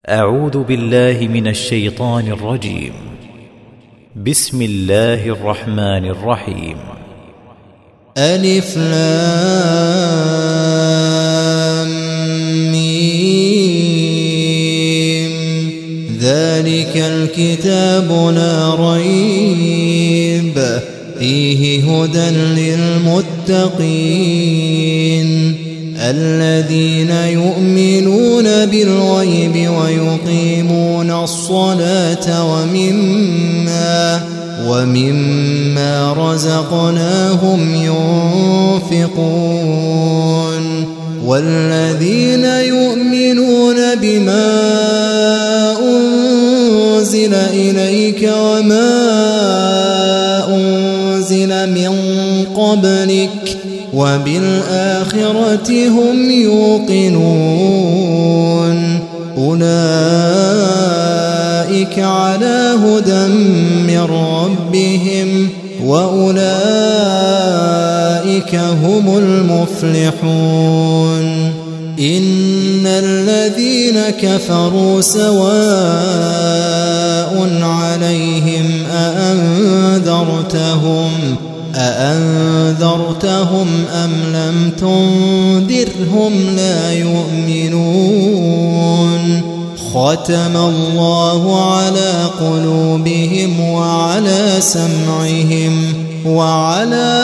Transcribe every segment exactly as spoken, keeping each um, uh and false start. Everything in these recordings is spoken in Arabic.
أعوذ بالله من الشيطان الرجيم. بسم الله الرحمن الرحيم. ألف لام ميم. ذلك الكتاب لا ريب فيه هدى للمتقين الذين يؤمنون بالغيب ويقيمون الصلاة ومما ومما رزقناهم ينفقون والذين يؤمنون بما أنزل إليك وما أنزل من قبلك وبالآخرة هم يوقنون أولئك على هدى من ربهم وأولئك هم المفلحون. إن الذين كفروا سواء عليهم أأنذرتهم أأنذرتهم أم لم تنذرهم لا يؤمنون. ختم الله على قلوبهم وعلى سمعهم وعلى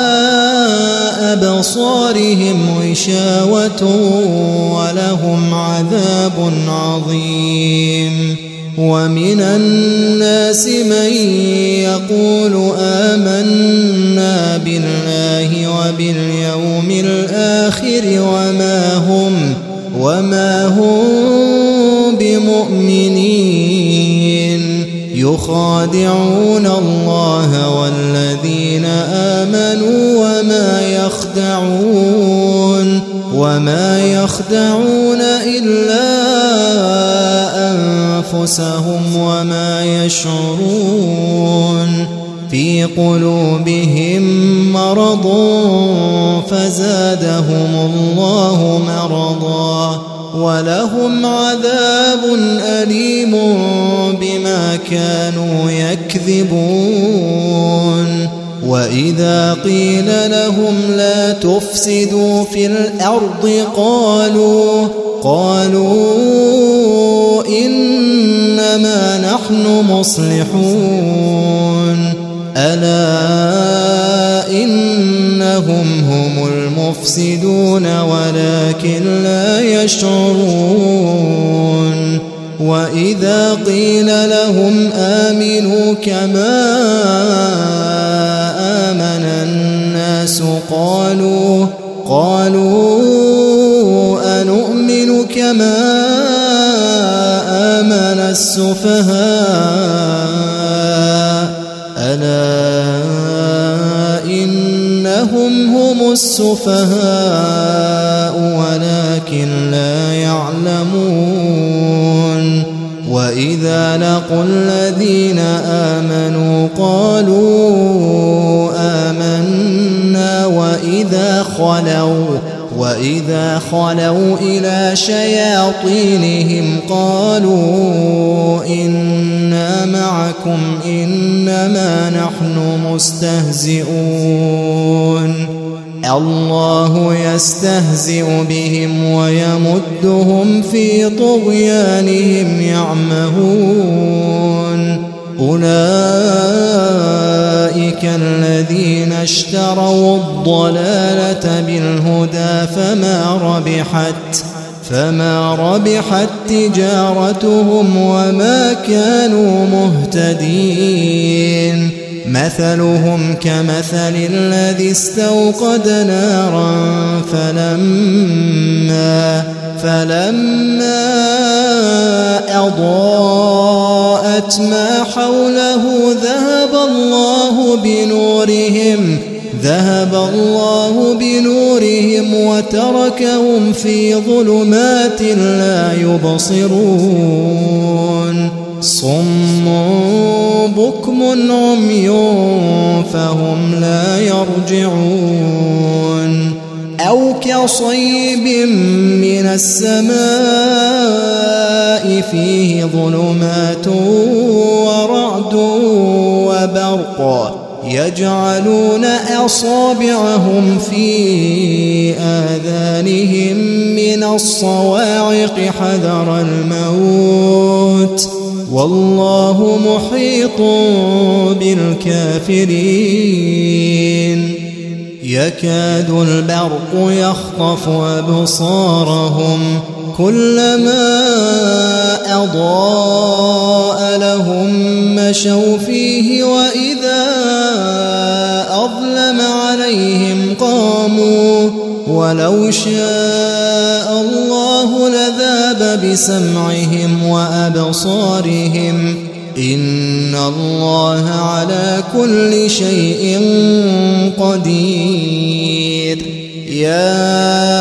أبصارهم غشاوة ولهم عذاب عظيم. ومن الناس من يقول آمنا بالله وباليوم الآخر وما هم وما هم بمؤمنين يخادعون الله والذين آمنوا وما يخدعون وما يخدعون إلا أنفسهم وما يشعرون. في قلوبهم مرض فزادهم الله مرضا ولهم عذاب أليم بما كانوا يكذبون. وإذا قيل لهم لا تفسدوا في الأرض قالوا قالوا إنما نحن مصلحون ألا إنهم هم المفسدون ولكن لا يشعرون. وإذا قيل لهم آمنوا كما آمن الناس قالوا قالوا أنؤمن كما آمن السفهاء ألا إنهم هم السفهاء ولكن لا يعلمون. وإذا لقوا الذين آمنوا قالوا آمنا وإذا خلوا وإذا خلوا إلى شياطينهم قالوا إنا معكم إنما نحن مستهزئون. الله يستهزئ بهم ويمدهم في طغيانهم يعمهون. أولئك الذين اشتروا الضلالة بالهدى فما ربحت فما ربحت تجارتهم وما كانوا مهتدين. مثلهم كمثل الذي استوقد نارا فلما فلما أضاءت ما حوله ذهب الله بنورهم ذهب الله بنورهم وتركهم في ظلمات لا يبصرون. صم بكم عمي فهم لا يرجعون. أو كصيب من السماء فيه ظلمات ورعد وبرق يجعلون أصابعهم في آذانهم من الصواعق حذر الموت والله محيط بالكافرين يكاد البرق يخطف أبصارهم كلما أضاء لهم مشوا فيه وإذا أظلم عليهم قاموا ولو شاء الله لذاب بسمعهم وأبصارهم إن الله على كل شيء قدير يا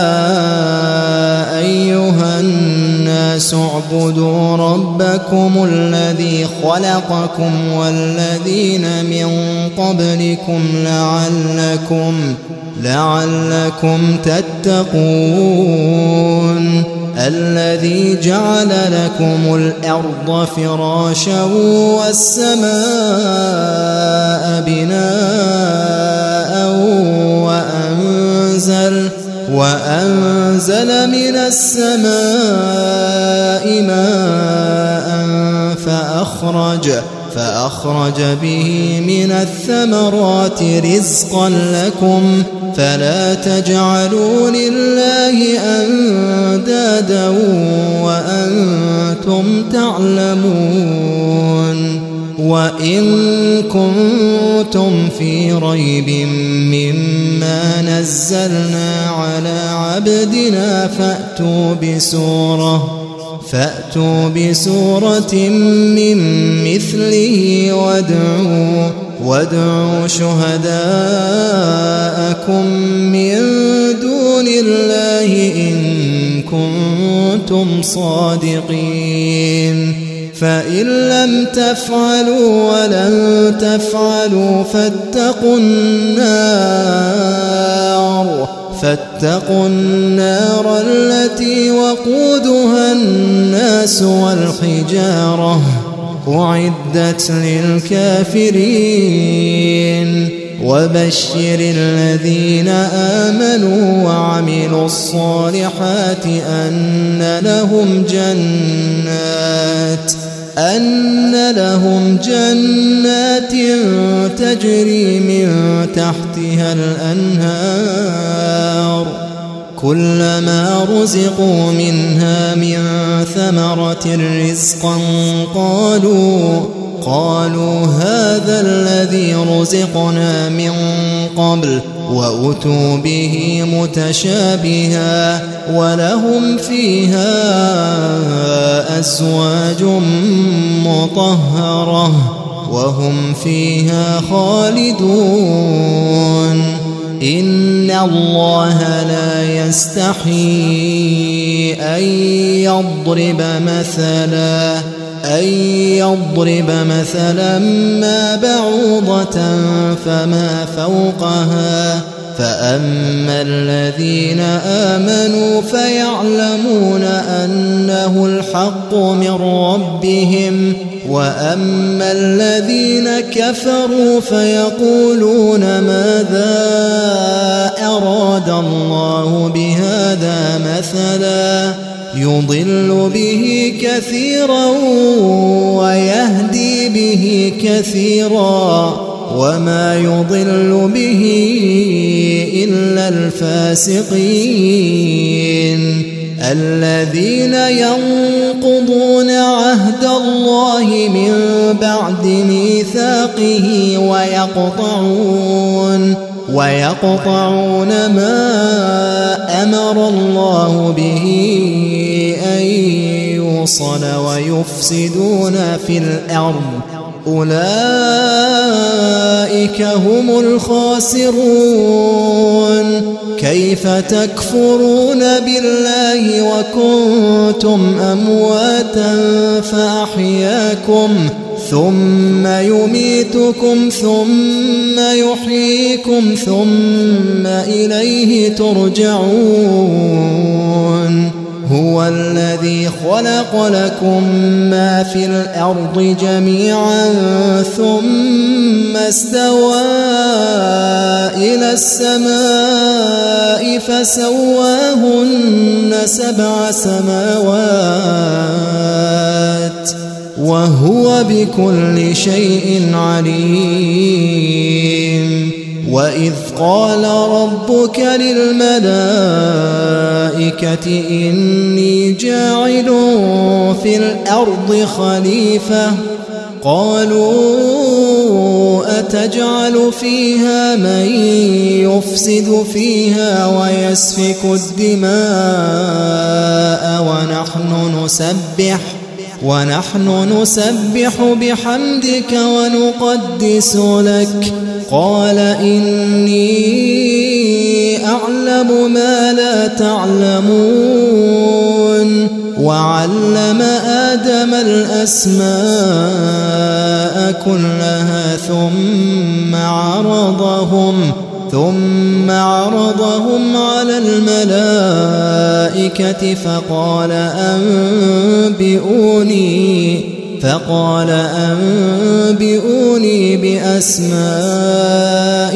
أيها الناس اعبدوا ربكم الذي خلقكم والذين من قبلكم لعلكم لعلكم تتقون الذي جعل لكم الأرض فراشا والسماء بناء وأنزل وأنزل من السماء ماء فأخرج فأخرج به من الثمرات رزقا لكم فلا تجعلوا لله أندادا وأنتم تعلمون وإن كنتم في ريب مما نزلنا على عبدنا فأتوا بسورة فأتوا بسورة من مثله وادعوا وادعوا شهداءكم من دون الله إن كنتم صادقين فإن لم تفعلوا ولن تفعلوا فاتقوا النار فاتقوا النار التي وقودها الناس والحجارة أعدت للكافرين وبشر الذين آمنوا وعملوا الصالحات أن لهم جنات أن لهم جنات تجري من تحتها الأنهار كلما رزقوا منها من ثمرة رزقا قالوا قالوا هذا الذي رزقنا من قبل وأتوا به متشابها ولهم فيها أزواج مطهرة وهم فيها خالدون إن الله لا يستحيي أن يضرب مثلا أن يضرب مثلا ما بعوضة فما فوقها فأما الذين آمنوا فيعلمون أنه الحق من ربهم وأما الذين كفروا فيقولون ماذا أراد الله بهذا مثلا يضل به كثيرا ويهدي به كثيرا وما يضل به إلا الفاسقين الذين ينقضون عهد الله من بعد ميثاقه ويقطعون ويقطعون ما أمر الله به أن يوصل ويفسدون في الأرض أولئك هم الخاسرون كيف تكفرون بالله وكنتم أمواتا فأحياكم ثم يميتكم ثم يحييكم ثم إليه ترجعون هو الذي خلق لكم ما في الأرض جميعا ثم استوى إلى السماء فسواهن سبع سماوات وهو بكل شيء عليم وإذ قال ربك للملائكة إني جاعل في الأرض خليفة قالوا أتجعل فيها من يفسد فيها ويسفك الدماء ونحن نسبح ونحن نسبح بحمدك ونقدس لك قال إني أعلم ما لا تعلمون وعلم آدم الأسماء كلها ثم عرضهم ثم عرضهم على الملائكة فقال أنبئوني فقال أنبئوني بأسماء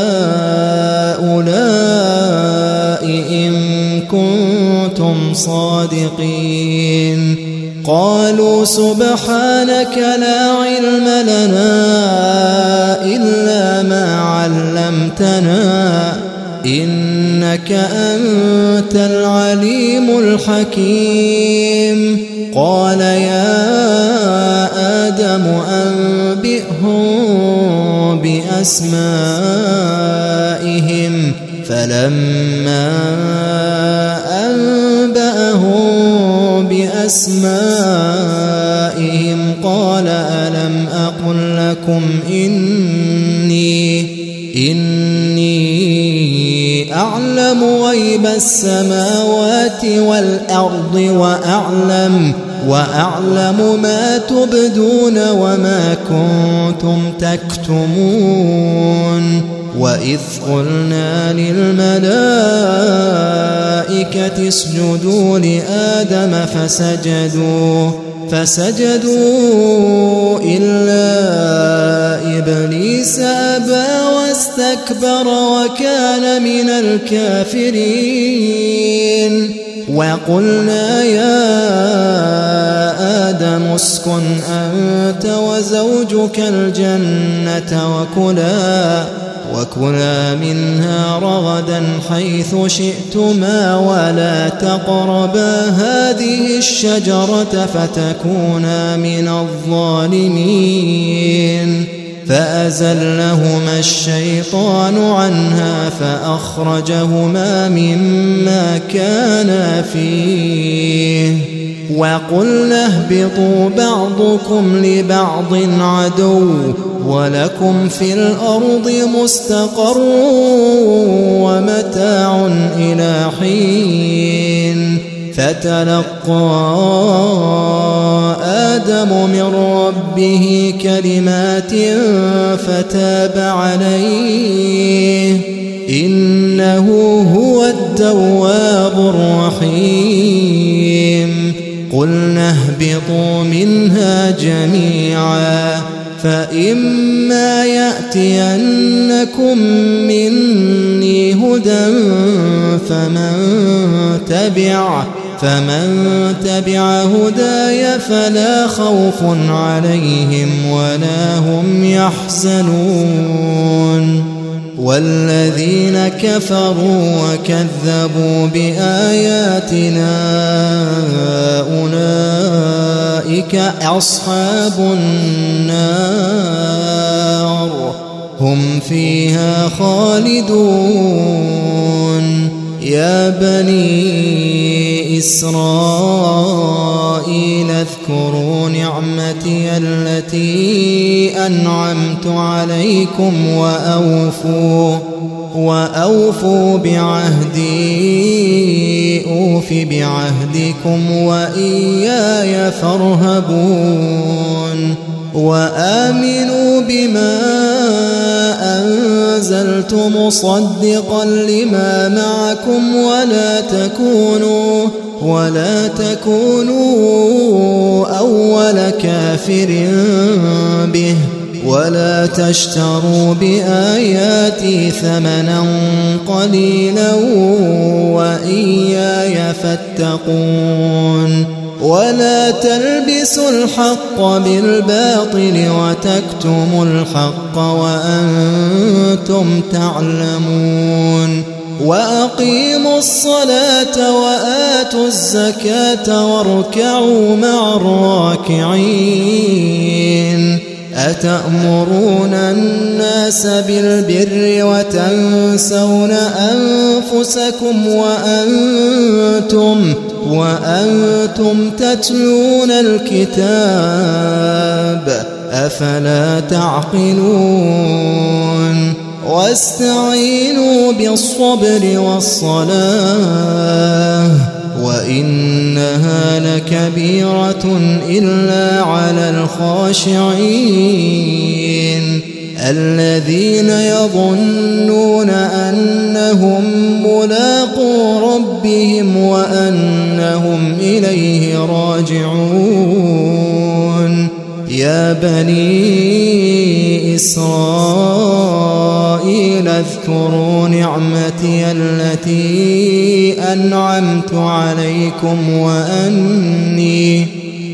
هؤلاء إن كنتم صادقين قالوا سبحانك لا علم لنا إلا ما علمتنا إنك أنت العليم الحكيم قال يا آدم أنبئهم بأسمائهم فلما أنبأهم بأسمائهم قال ألم أقل لكم إني إني أعلم غيب السماوات والأرض وأعلم وأعلم ما تبدون وما كنتم تكتمون وإذ قلنا للملائكة اسجدوا لآدم فسجدوا فسجدوا إلا إبليس أبى واستكبر وكان من الكافرين وقلنا يا آدم اسكن أنت وزوجك الجنة وكلا وكلا منها رغدا حيث شئتما ولا تقربا هذه الشجرة فتكونا من الظالمين فأزلهما الشيطان عنها فأخرجهما مما كانا فيه وقلنا اهبطوا بعضكم لبعض عدو ولكم في الأرض مستقر ومتاع إلى حين فتلقى آدم من ربه كلمات فتاب عليه إنه هو التواب الرحيم قلنا اهبطوا منها جميعا فإما يأتينكم مني هدى فمن تبع فمن تبع هداي فلا خوف عليهم ولا هم يحزنون والذين كفروا وكذبوا بآياتنا أولئك أصحاب النار هم فيها خالدون يا بني إسرائيل اذكروا نعمتي التي أنعمت عليكم وأوفوا وأوفوا بعهدي أوف بعهدكم وإياي فارهبون وآمنوا بما أنزلت مصدقا لما معكم ولا تكونوا ولا تكونوا أول كافر به ولا تشتروا بآياتي ثمنا قليلا وإياي فاتقون ولا تلبسوا الحق بالباطل وتكتموا الحق وأنتم تعلمون وأقيموا الصلاة وآتوا الزكاة واركعوا مع الراكعين أتأمرون الناس بالبر وتنسون أنفسكم وأنتم وأنتم تتلون الكتاب أفلا تعقلون واستعينوا بالصبر والصلاة وإنها لكبيرة إلا على الخاشعين الذين يظنون أنهم ملاقو ربهم وأنهم إليه راجعون يا بني إسرائيل اذكروا نعمتي التي أنعمت عليكم وأني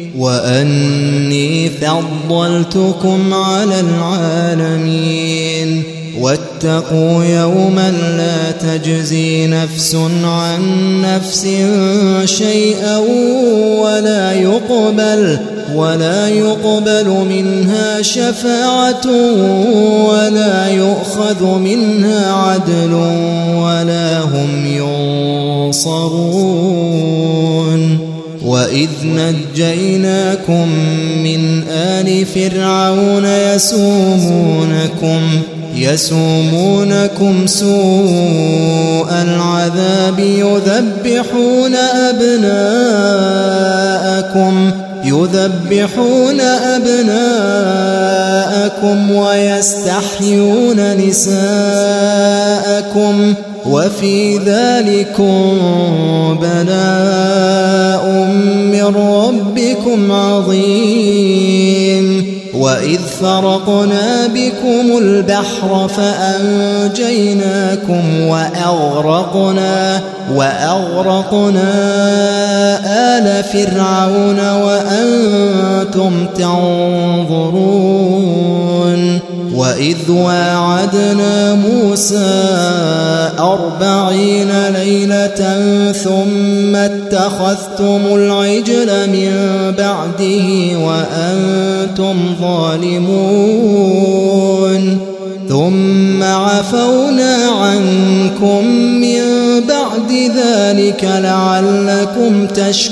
وأني فضلتكم على العالمين واتقوا يوما لا تجزي نفس عن نفس شيئا ولا يقبل ولا يقبل منها شفاعة ولا يؤخذ منها عدل ولا هم ينصرون وإذ نجيناكم من آل فرعون يسومونكم يسومونكم سوء العذاب يذبحون أبناءكم يذبحون أبناءكم ويستحيون نساءكم وفي ذلكم بلاء من ربكم عظيم وإذ فرقنا بكم البحر فأنجيناكم وأغرقنا وأغرقنا آل فرعون وأنتم تنظرون وإذ واعدنا موسى أربعين ليلة ثم اتخذتم العجل من بعده وأنتم ظالمون ثم عفونا عنكم من بعد ذلك لعلكم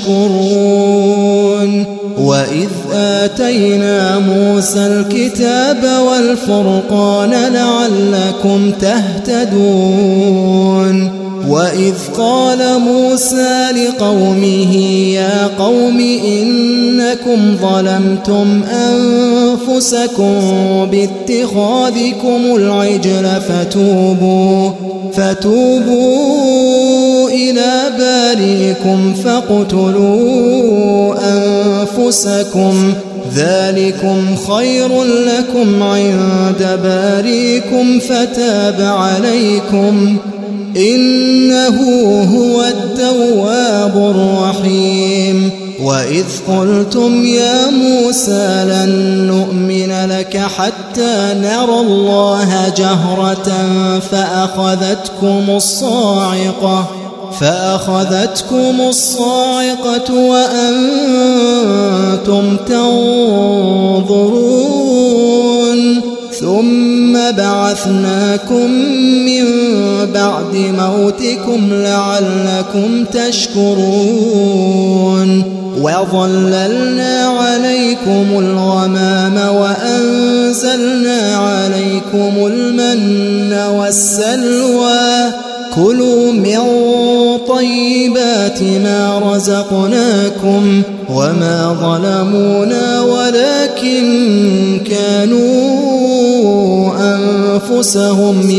تشكرون وإذ آتينا موسى الكتاب والفرقان لعلكم تهتدون وإذ قال موسى لقومه يا قوم إنكم ظلمتم أنفسكم باتخاذكم العجل فتوبوا فتوبوا إلى بارئكم فاقتلوا أنفسكم ذلكم خير لكم عند بارئكم فتاب عليكم إنه هو التواب الرحيم وإذ قلتم يا موسى لن نؤمن لك حتى نرى الله جهرة فأخذتكم الصاعقة فأخذتكم الصاعقة وأنتم تنظرون ثم بعثناكم من بعد موتكم لعلكم تشكرون وظللنا عليكم الغمام وأنزلنا عليكم المن والسلوى كلوا من طيبات ما رزقناكم وما ظلمونا ولكن كانوا أنفسهم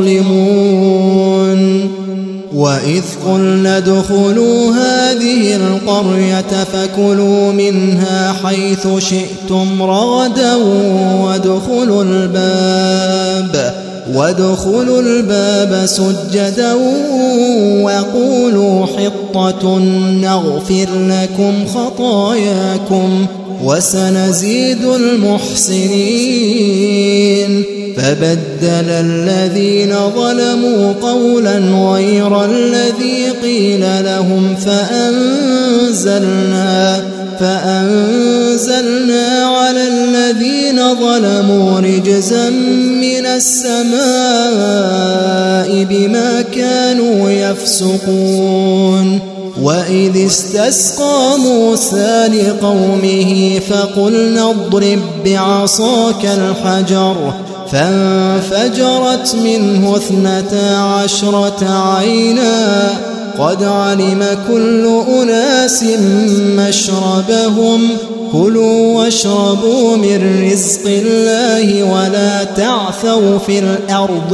يظلمون وإذ قلنا ادخلوا هذه القرية فكلوا منها حيث شئتم رغدا وادخلوا الباب وادخلوا الباب سجدا وقولوا حطة نغفر لكم خطاياكم وسنزيد المحسنين فبدل الذين ظلموا قولا غير الذي قيل لهم فأنزلنا فأنزلنا على الذين ظلموا رجزا من السماء بما كانوا يفسقون وإذ استسقى موسى لقومه فقلنا اضرب بعصاك الحجر فانفجرت منه اثنتا عشرة عينا قد علم كل أناس مشربهم كلوا واشربوا من رزق الله ولا تعثوا في الأرض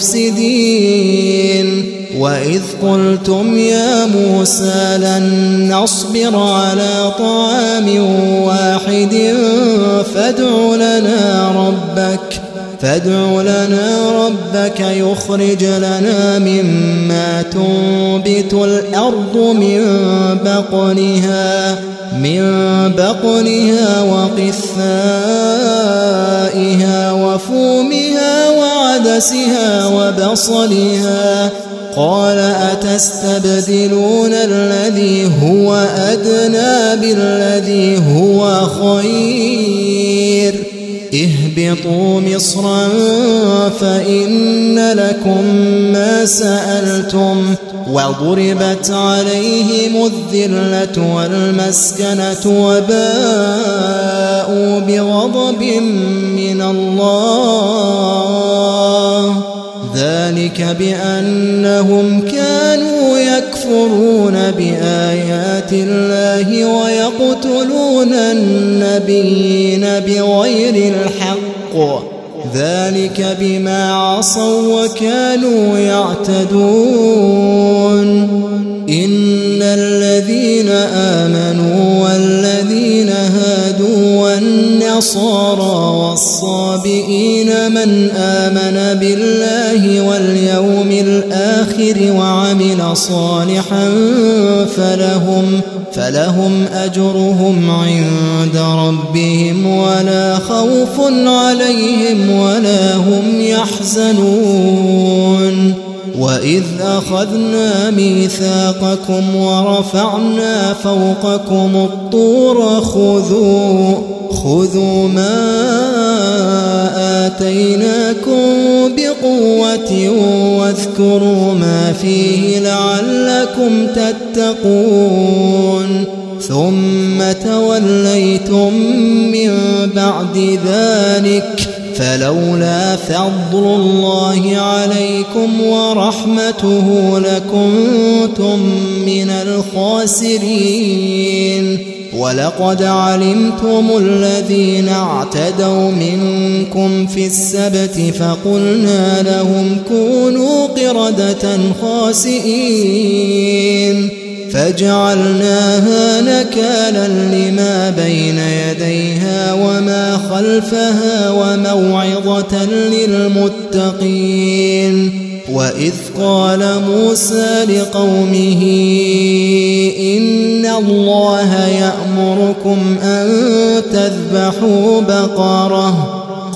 مفسدين وإذ قلتم يا موسى لن نصبر على طعام واحد فادع لنا ربك فادع لنا ربك يخرج لنا مما تنبت الأرض من بقلها من بقلها وقثائها وفومها وعدسها وبصلها قال أتستبدلون الذي هو أدنى بالذي هو خير اهبطوا مصرا فإن لكم ما سألتم وضربت عليهم الذلة والمسكنة وباءوا بغضب من الله ذلك بأنهم كانوا يكفرون بآيات الله ويقتلون النبيين بغير الحق ذلك بما عصوا وكانوا يعتدون إن الذين آمنوا والذين هادوا والنصارى والصابئين من آمن بالله واليوم الآخر وعمل صالحا فلهم فلهم أجرهم عند ربهم ولا خوف عليهم ولا هم يحزنون وإذ أخذنا ميثاقكم ورفعنا فوقكم الطور خذوا خذوا ما آتيناكم بقوة واذكروا ما فيه لعلكم تتقون ثم توليتم من بعد ذلك فلولا فضل الله عليكم ورحمته لكنتم من الخاسرين ولقد علمتم الذين اعتدوا منكم في السبت فقلنا لهم كونوا قردة خاسئين فجعلناها نكالا لما بين يديها وما خلفها وموعظة للمتقين وإذ قال موسى لقومه إن الله يأمركم أن تذبحوا بقرة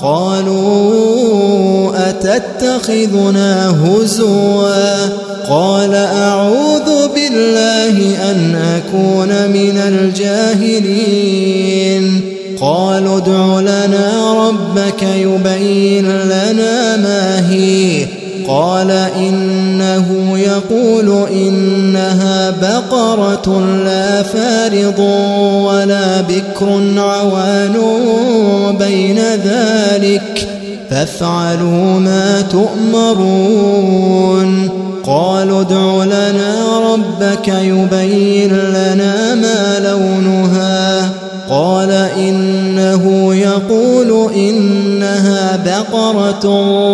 قالوا أتتخذنا هزوا قال أعوذ بالله أن أكون من الجاهلين قالوا ادع لنا ربك يبين لنا ما هي قال إنه يقول إنها بقرة لا فارض ولا بكر عوان بين ذلك فافعلوا ما تؤمرون قالوا ادع لنا ربك يبين لنا ما لونها قال إنه يقول إنها بقرة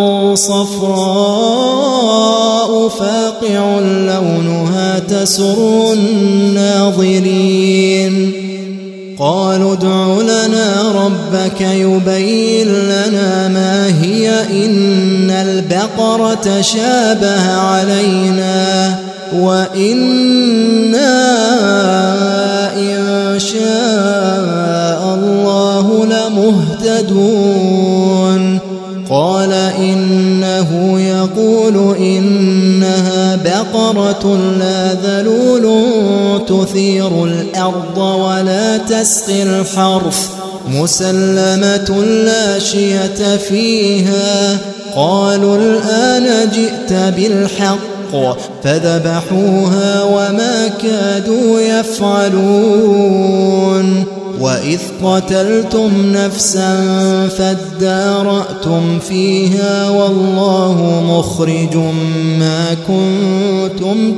صفراء فاقع لونها تسر الناظرين قالوا ادع لنا ربك يبين لنا ما هي إن البقرة شابه علينا وإنا إن شاء الله لمهتدون قال إنه يقول إنها بقرة لا ذلول تثير الأرض ولا تسقي الحرث مسلمة لا شية فيها قالوا الآن جئت بالحق فذبحوها وما كادوا يفعلون وإذ قتلتم نفسا فادارأتم فيها والله مخرج ما كنتم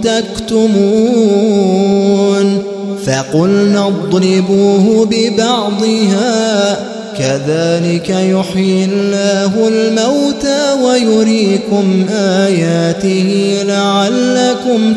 تكتمون فقلنا اضربوه ببعضها كذلك يحيي الله الموتى ويريكم آياته لعلكم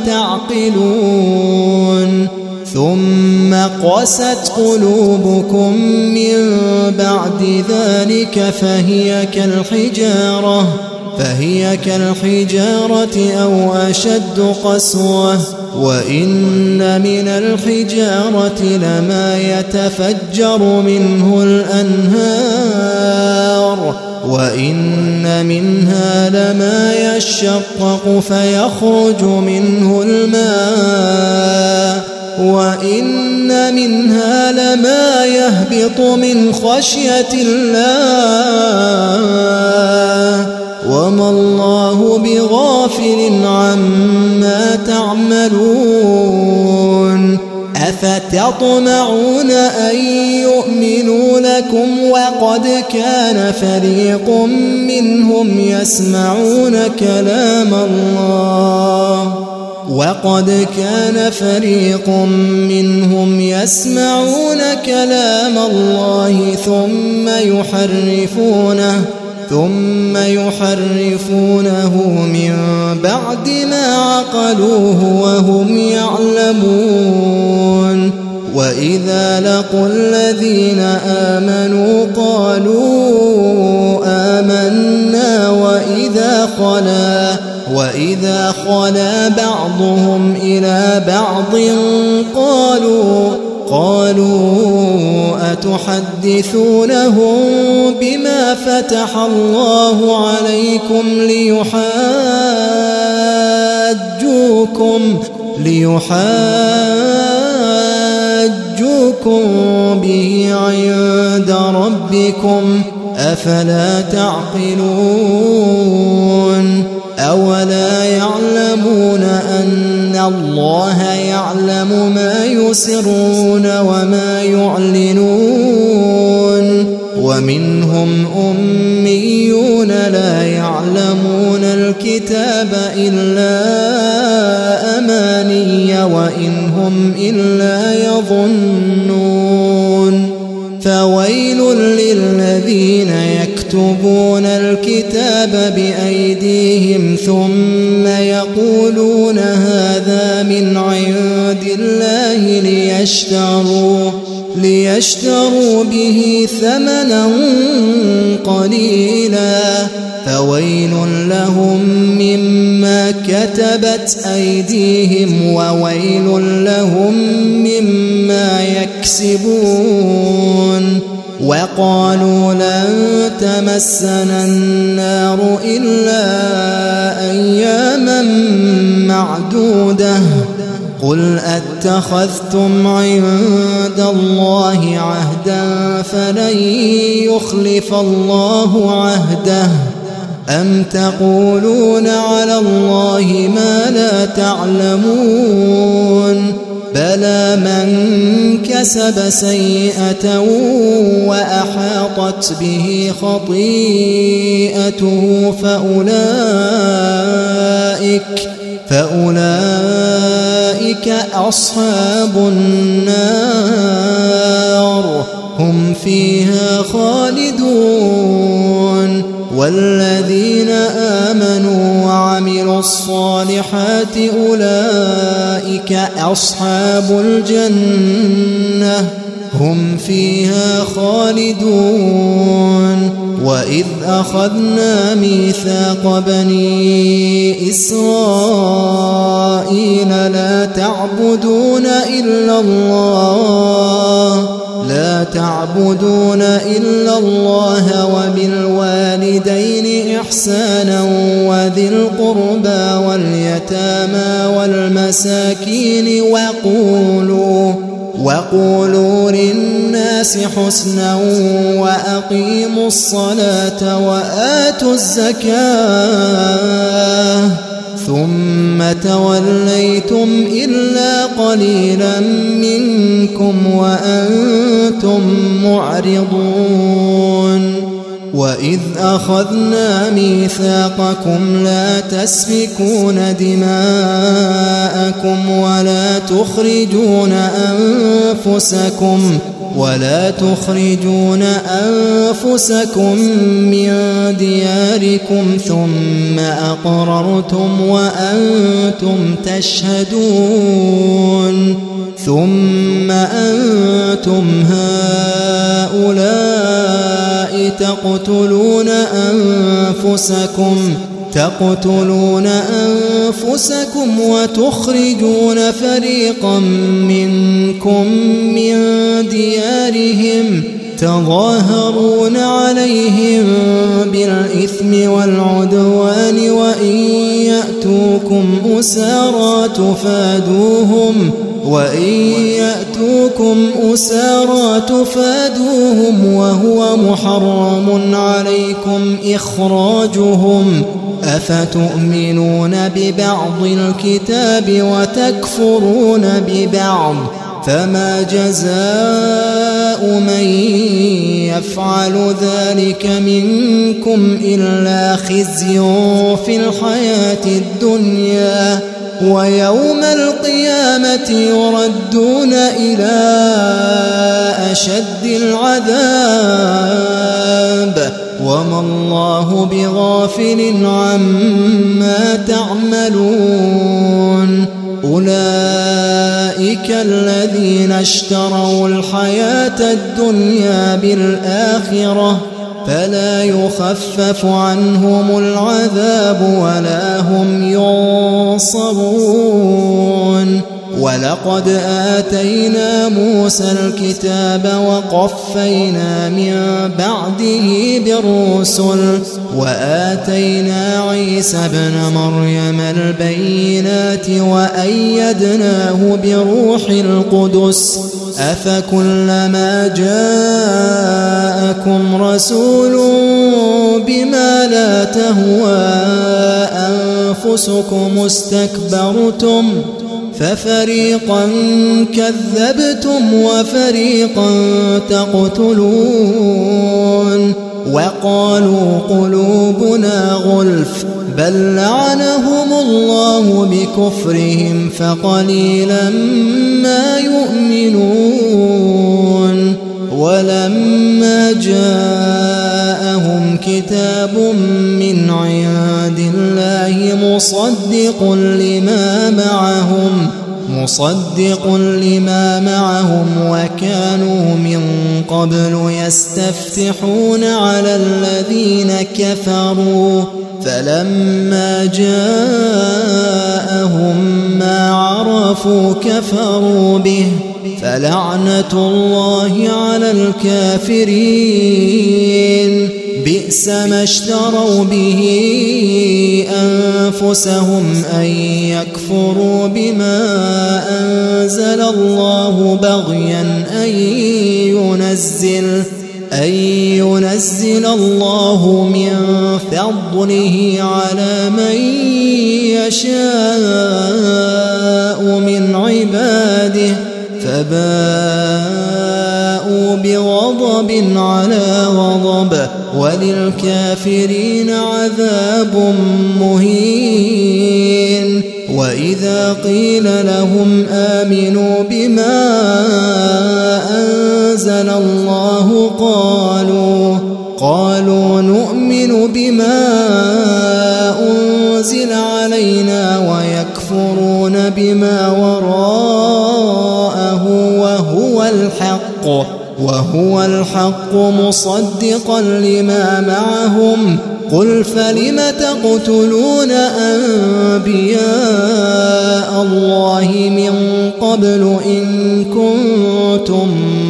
تعقلون ثم قست قلوبكم من بعد ذلك فهي كالحجارة فهي كالحجارة أو أشد قسوة وإن من الحجارة لما يتفجر منه الأنهار وإن منها لما يشقق فيخرج منه الماء وإن منها لما يهبط من خشية الله وما الله بغافل عما تعملون أفتطمعون أن يؤمنوا لكم وقد كان فريق منهم يسمعون كلام الله وقد كان فريق منهم يسمعون كلام الله ثم يحرفونه ثم يحرفونه من بعد ما عقلوه وهم يعلمون وإذا لقوا الذين آمنوا قالوا آمنا وإذا خلا وإذا خلا بعضهم إلى بعض قالوا قالوا أتحدثونهم بما فتح الله عليكم ليحاجوكم ليحاجوكم به عند ربكم أفلا تعقلون أولا يعلمون أن الله يعلم ما يسرون وما يعلنون ومنهم أميون لا يعلمون الكتاب إلا أماني وإن هم إلا يظنون فويل للذين يكتبون الكتاب بأيديهم ثم يقولون هذا من عند الله ليشتروا ليشتروا به ثمنا قليلا فويل لهم مما كتبت أيديهم وويل لهم مما يكسبون وقالوا لن تمسنا النار إلا أياما معدودة قل أتخذتم عند الله عهدا فلن يخلف الله عهده أم تقولون على الله ما لا تعلمون بلى من كسب سيئة وأحاطت به خطيئته فأولئك فأولئك أصحاب النار هم فيها خالدون والذين آمنوا وعملوا الصالحات أولئك أصحاب الجنة هم فيها خالدون وإذ أخذنا ميثاق بني إسرائيل لا تعبدون إلا الله لا تعبدون إلا الله وبالوالدين إحسانا وذي القربى واليتامى والمساكين وقولوا وقولوا للناس حسنا وأقيموا الصلاة وآتوا الزكاة ثم توليتم إلا قليلا منكم وأنتم معرضون وإذ أخذنا ميثاقكم لا تسفكون دماءكم ولا تخرجون أنفسكم ولا تخرجون أنفسكم من دياركم ثم أقررتم وأنتم تشهدون ثم أنتم هؤلاء تقتلون أنفسكم تقتلون أنفسكم وتخرجون فريقا منكم من ديارهم تظاهرون عليهم بالإثم والعدوان وإن يأتوكم أسارى تفادوهم وإن يأتوكم أسارى تفادوهم وهو محرم عليكم إخراجهم أفتؤمنون ببعض الكتاب وتكفرون ببعض فما جزاء من يفعل ذلك منكم إلا خزي في الحياة الدنيا ويوم القيامة يردون إلى أشد العذاب وما الله بغافل عما تعملون أولئك الذين اشتروا الحياة الدنيا بالآخرة فلا يخفف عنهم العذاب ولا هم ينصرون ولقد آتينا موسى الكتاب وقفينا من بعده بالرسل وآتينا عيسى ابن مريم البينات وأيدناه بروح القدس أفكلما جاءكم رسول بما لا تهوى أنفسكم استكبرتم ففريقا كذبتم وفريقا تقتلون وقالوا قلوبنا غلف بل لعنهم الله بكفرهم فقليلا ما يؤمنون ولما جاءهم كتاب من عند الله مصدق لما معهم مصدق لما معهم وكانوا من قبل يستفتحون على الذين كفروا فلما جاءهم ما عرفوا كفروا به فلعنة الله على الكافرين بئس ما اشتروا به أنفسهم أن يكفروا بما أنزل الله بغيا أن ينزل أن ينزل الله من فضله على من يشاء من عباده فباءوا بغضب على غضب وللكافرين عذاب مهين وإذا قيل لهم آمنوا بما أنزل الله قالوا قالوا نؤمن بما أنزل علينا ويكفرون بما وراءه وهو الحق وهو الحق مصدقا لما معهم قل فلم تقتلون أنبياء الله من قبل إن كنتم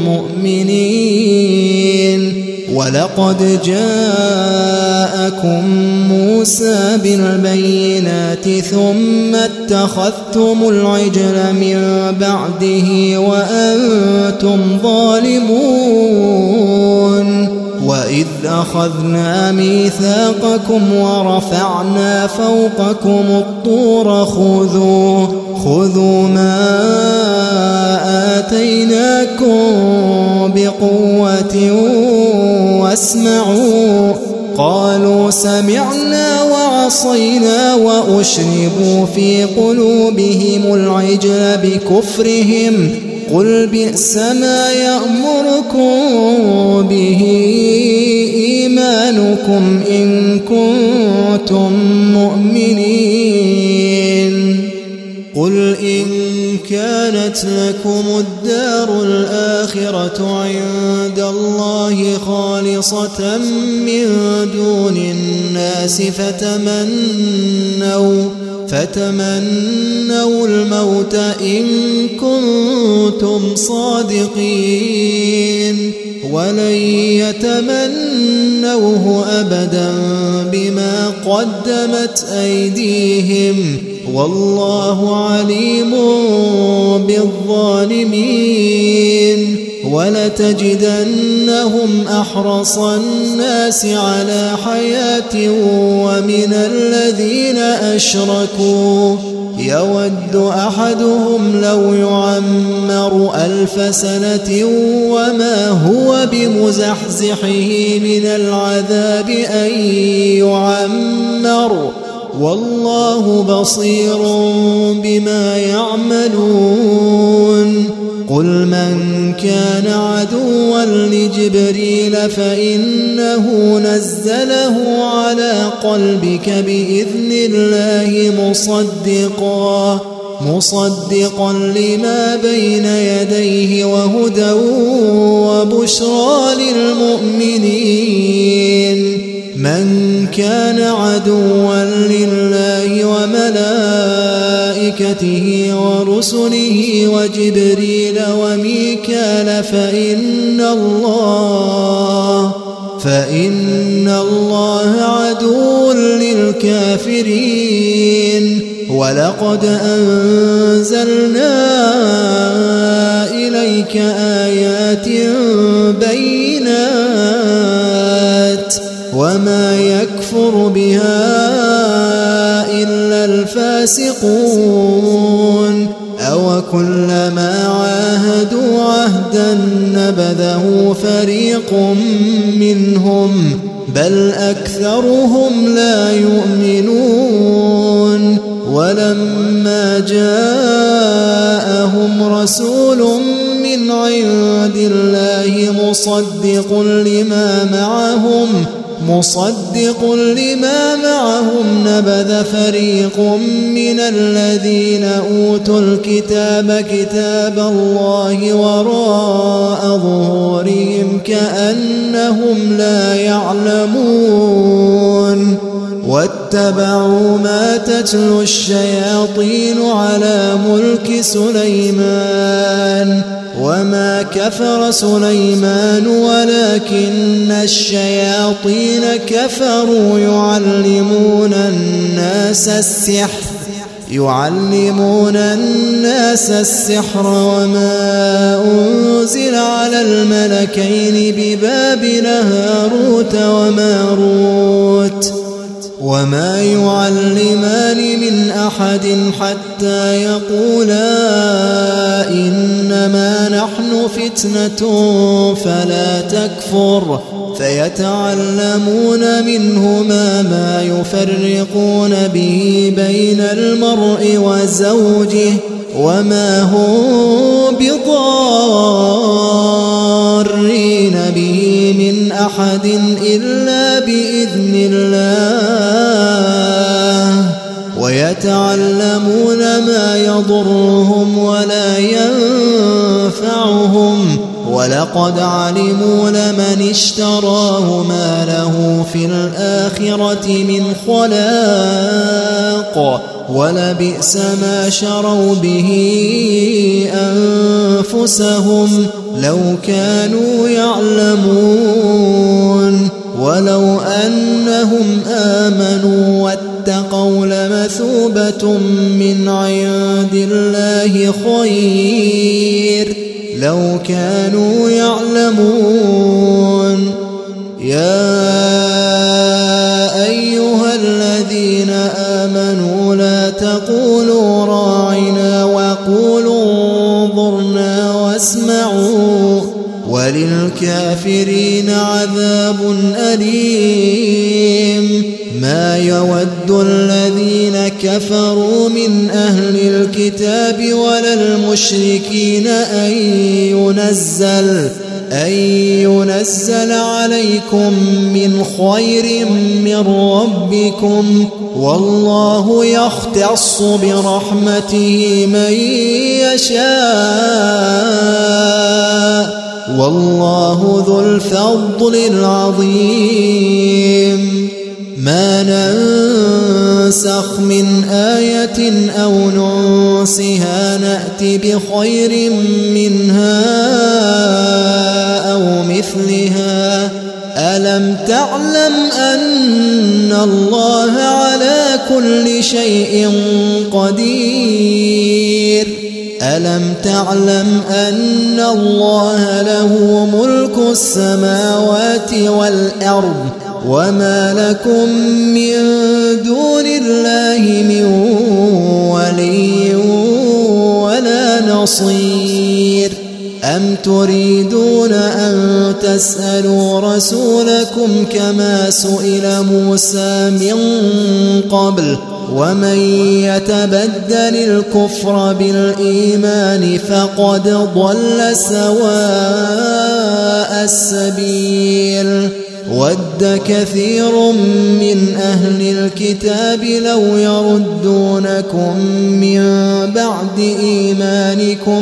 مؤمنين ولقد جاءكم موسى بالبينات ثم اتخذتم العجل من بعده وأنتم ظالمون وإذ أخذنا ميثاقكم ورفعنا فوقكم الطور خذوا خذوا ما آتيناكم بقوة واسمعوا قالوا سمعنا وعصينا وأشربوا في قلوبهم العجل بكفرهم قل بئس ما يأمركم به إيمانكم إن كنتم مؤمنين قل إن كانت لكم الدار الآخرة عند الله خالصة من دون الناس فتمنوا فتمنوا الموت إن كنتم صادقين ولن يتمنوه أبدا بما قدمت أيديهم والله عليم بالظالمين ولتجدنهم أحرص الناس على حياة ومن الذين أشركوا يود أحدهم لو يعمر ألف سنة وما هو بمزحزحه من العذاب أن يعمر والله بصير بما يعملون قل من كان عدوا لجبريل فإنه نزله على قلبك بإذن الله مصدقا مصدقا لما بين يديه وهدى وبشرى للمؤمنين من كان عدوا لله وملائكته ورسله وجبريل وميكال فإن الله فإن الله عدو للكافرين ولقد أنزلنا إليك آيات بينات وما يكفر بها إلا الفاسقون أو كلما عاهدوا عهدا نبذه فريق منهم بل أكثرهم لا يؤمنون ولما جاءهم رسول من عند الله مصدق لما معهم مصدق لما معهم نبذ فريق من الذين أوتوا الكتاب كتاب الله وراء ظهورهم كأنهم لا يعلمون واتبعوا ما تتلو الشياطين على ملك سليمان وما كفر سليمان ولكن الشياطين كفروا يعلمون الناس السحر يعلمون الناس السحر وما أنزل على الملكين ببابل هاروت وماروت وما يعلمان من أحد حتى يقولا إنما نحن فتنة فلا تكفر فيتعلمون منهما ما يفرقون به بين المرء وزوجه وما هم بضارين به من أحد إلا بإذن الله ويتعلمون ما يضرهم ولا ينفعهم ولقد علموا لمن اشتراه ما له في الآخرة من خلاق ولبئس ما شروا به أنفسهم لو كانوا يعلمون ولو أنهم آمنوا واتقوا لمثوبة من عند الله خير لو كانوا يعلمون يا أيها الذين آمنوا لا تقولوا راعنا وقولوا انظرنا واسمعوا وللكافرين عذاب أليم ما يود الذين كفروا من أهل الكتاب ولا المشركين أن ينزل أن ينزل عليكم من خير من ربكم والله يختص برحمته من يشاء والله ذو الفضل العظيم ما ننسخ من آية أو ننسها نأتي بخير منها أو مثلها ألم تعلم أن الله على كل شيء قدير ألم تعلم أن الله له ملك السماوات والأرض وما لكم من دون الله من ولي ولا نصير أم تريدون أن تسألوا رسولكم كما سئل موسى من قبل ومن يتبدل الكفر بالإيمان فقد ضل سواء السبيل ود كثير من أهل الكتاب لو يردونكم من بعد إيمانكم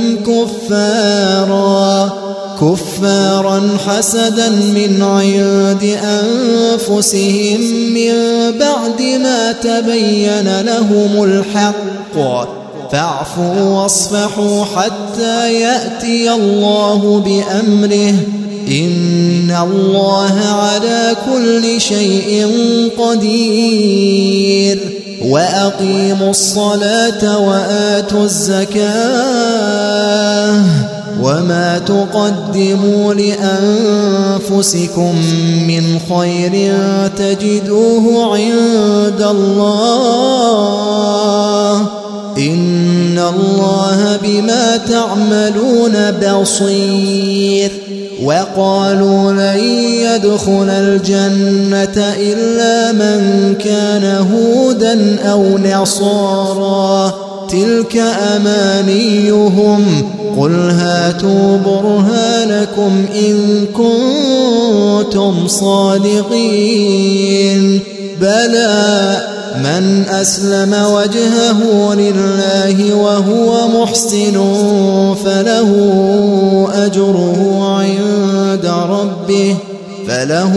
كفارا كفارا حسدا من عند أنفسهم من بعد ما تبين لهم الحق فاعفوا واصفحوا حتى يأتي الله بأمره إن الله على كل شيء قدير وأقيموا الصلاة وآتوا الزكاة وما تقدموا لأنفسكم من خير تجدوه عند الله إن الله بما تعملون بصير وقالوا لن يدخل الجنة إلا من كان هودا أو نصارى تلك أمانيهم قل هاتوا برهانكم إن كنتم صادقين بلى من أسلم وجهه لله وهو محسن فله أجره عند ربه فله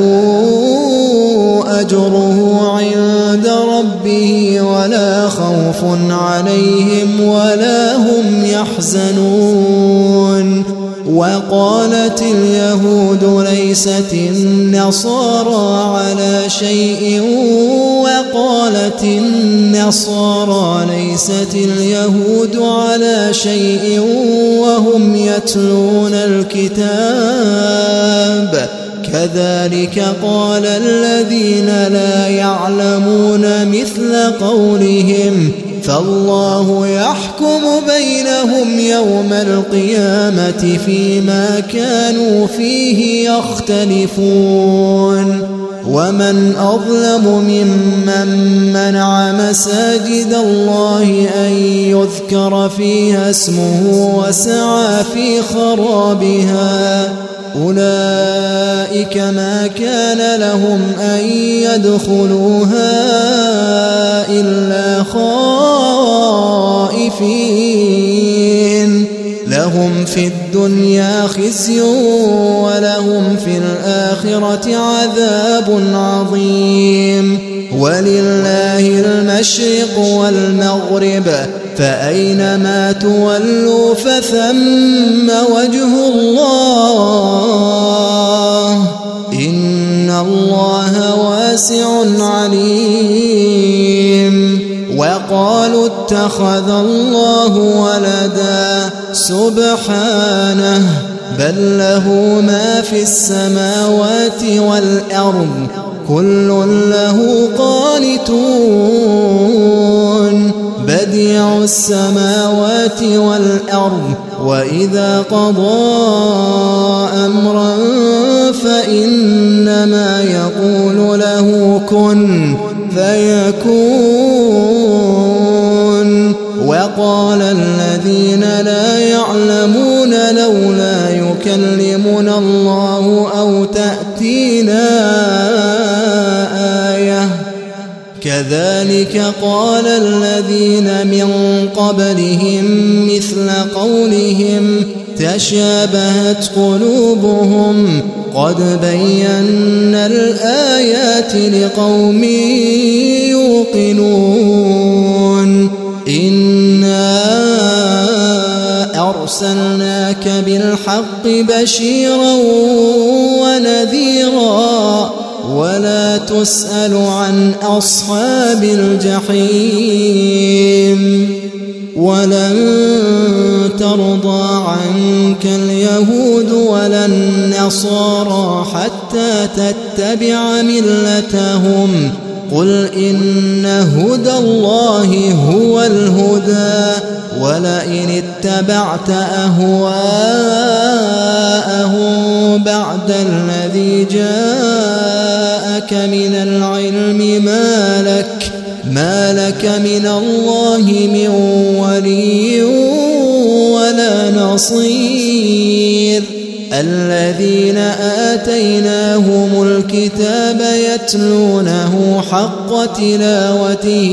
أجره عند ربه ولا خوف عليهم ولا هم يحزنون وقالت اليهود ليست النصارى على شيء وقالت النصارى ليست اليهود على شيء وهم يتلون الكتاب كذلك قال الذين لا يعلمون مثل قولهم فالله يحكم بينهم يوم القيامة فيما كانوا فيه يختلفون ومن أظلم ممن منع مساجد الله أن يذكر فيها اسمه وسعى في خرابها أولئك ما كان لهم أن يدخلوها إلا خائفين لهم في الدنيا خزي ولهم في الآخرة عذاب عظيم ولله المشرق والمغرب فأينما تولوا فثم وجه الله إن الله واسع عليم وقالوا اتخذ الله ولدا سبحانه بل له ما في السماوات والأرض كل له قانتون بديع السماوات والأرض وإذا قضى أمرا فإنما يقول له كن فيكون وقال الذين لا يعلمون لولا يكلمنا الله أو تأتينا آية كذلك قال الذين من قبلهم مثل قولهم تشابهت قلوبهم قد بينا الآيات لقوم يوقنون إنا أرسلناك بالحق بشيرا ونذيرا ولا تسأل عن أصحاب الجحيم ولن ترضى عنك اليهود ولا النصارى حتى تتبع ملتهم قل إن هدى الله هو الهدى ولئن اتبعت أهواءهم بعد الذي جاءك من العلم ما لك ما لك من الله من ولي ولا نصير الذين آتيناهم الكتاب يتلونه حق تلاوته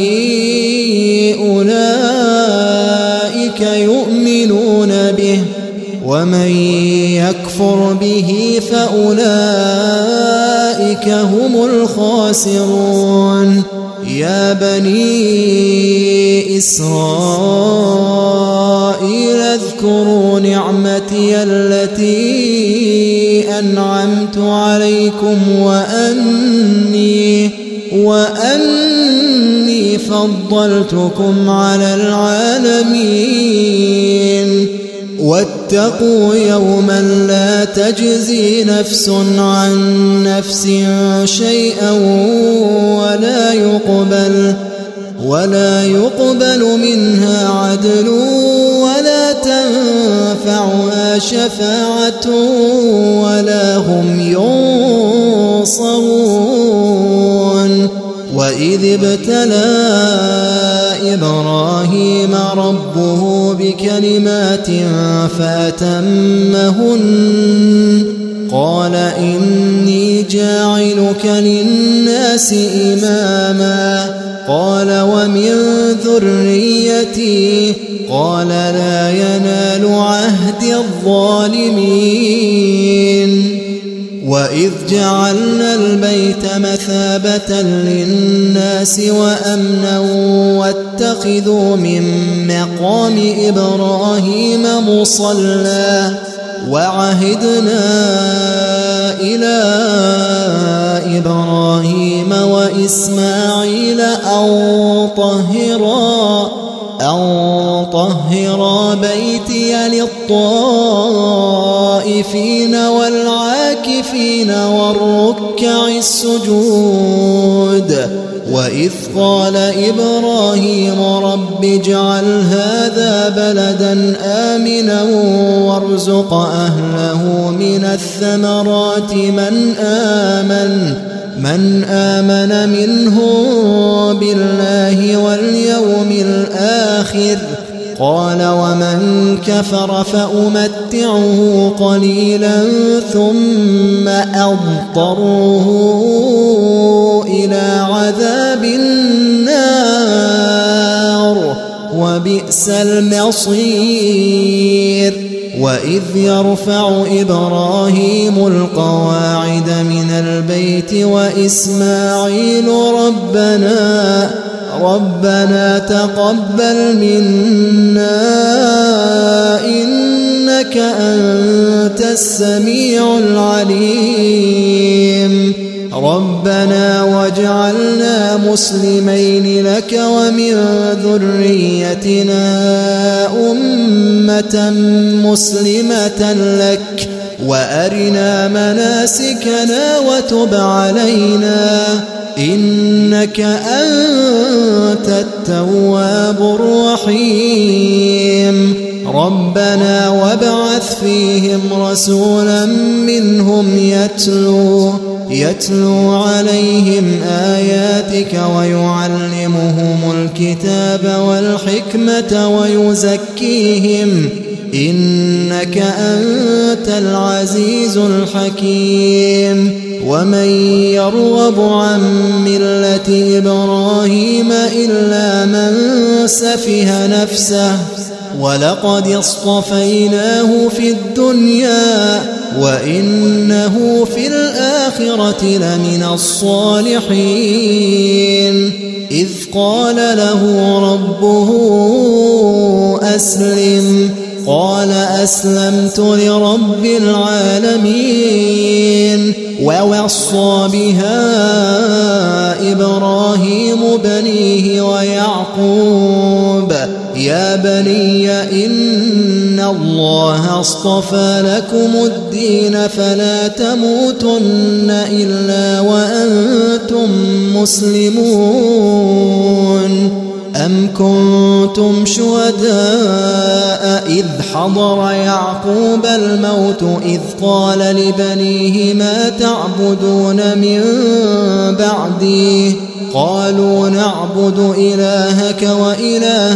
أولئك يؤمنون به ومن يكفر به فأولئك هم الخاسرون يا بني إسرائيل اذكروا نعمتي التي أنعمت عليكم وأني وأني فضلتكم على العالمين واتقوا يوما لا تجزي نفس عن نفس شيئا ولا يقبل ولا يقبل منها عدل ولا تنفعها شفاعة ولا هم ينصرون وإذ ابتلى إبراهيم ربه بكلمات فأتمهن قال إني جاعلك للناس إماما قال ومن ذريتي قال لا ينال عهد الظالمين وإذ جعلنا البيت مثابة للناس وأمنا واتخذوا من مقام إبراهيم مصلى وعهدنا إلى إبراهيم وإسماعيل أن طهرا أن طهرا بيتي للطائفين والعاكفين والركع السجود. وإذ قال إبراهيم رب اجعل هذا بلدا آمنا وارزق أهله من الثمرات من آمن من آمن منهم بالله واليوم الآخر. قال ومن كفر فأمتعه قليلا ثم أضطره إلى عذاب النار وبئس المصير. وإذ يرفع إبراهيم القواعد من البيت وإسماعيل ربنا ربنا تقبل منا إنك أنت السميع العليم. ربنا واجعلنا مسلمين لك ومن ذريتنا أمة مسلمة لك وأرنا مناسكنا وتب علينا إنك أنت التواب الرحيم. ربنا وابعث فيهم رسولا منهم يتلو يتلو عليهم آياتك ويعلمهم الكتاب والحكمة ويزكيهم إنك أنت العزيز الحكيم. ومن يرغب عن ملة إبراهيم إلا من سفه نفسه ولقد اصطفيناه في الدنيا وإنه في الآخرة لمن الصالحين. إذ قال له ربه أسلم قال أسلمت لرب العالمين. ووصى بها إبراهيم بنيه ويعقوب يا بني إن الله اصطفى لكم الدين فلا تموتن إلا وأنتم مسلمون. أم كنتم شهداء إذ حضر يعقوب الموت إذ قال لبنيه ما تعبدون من بعدي قالوا نعبد إلهك وإله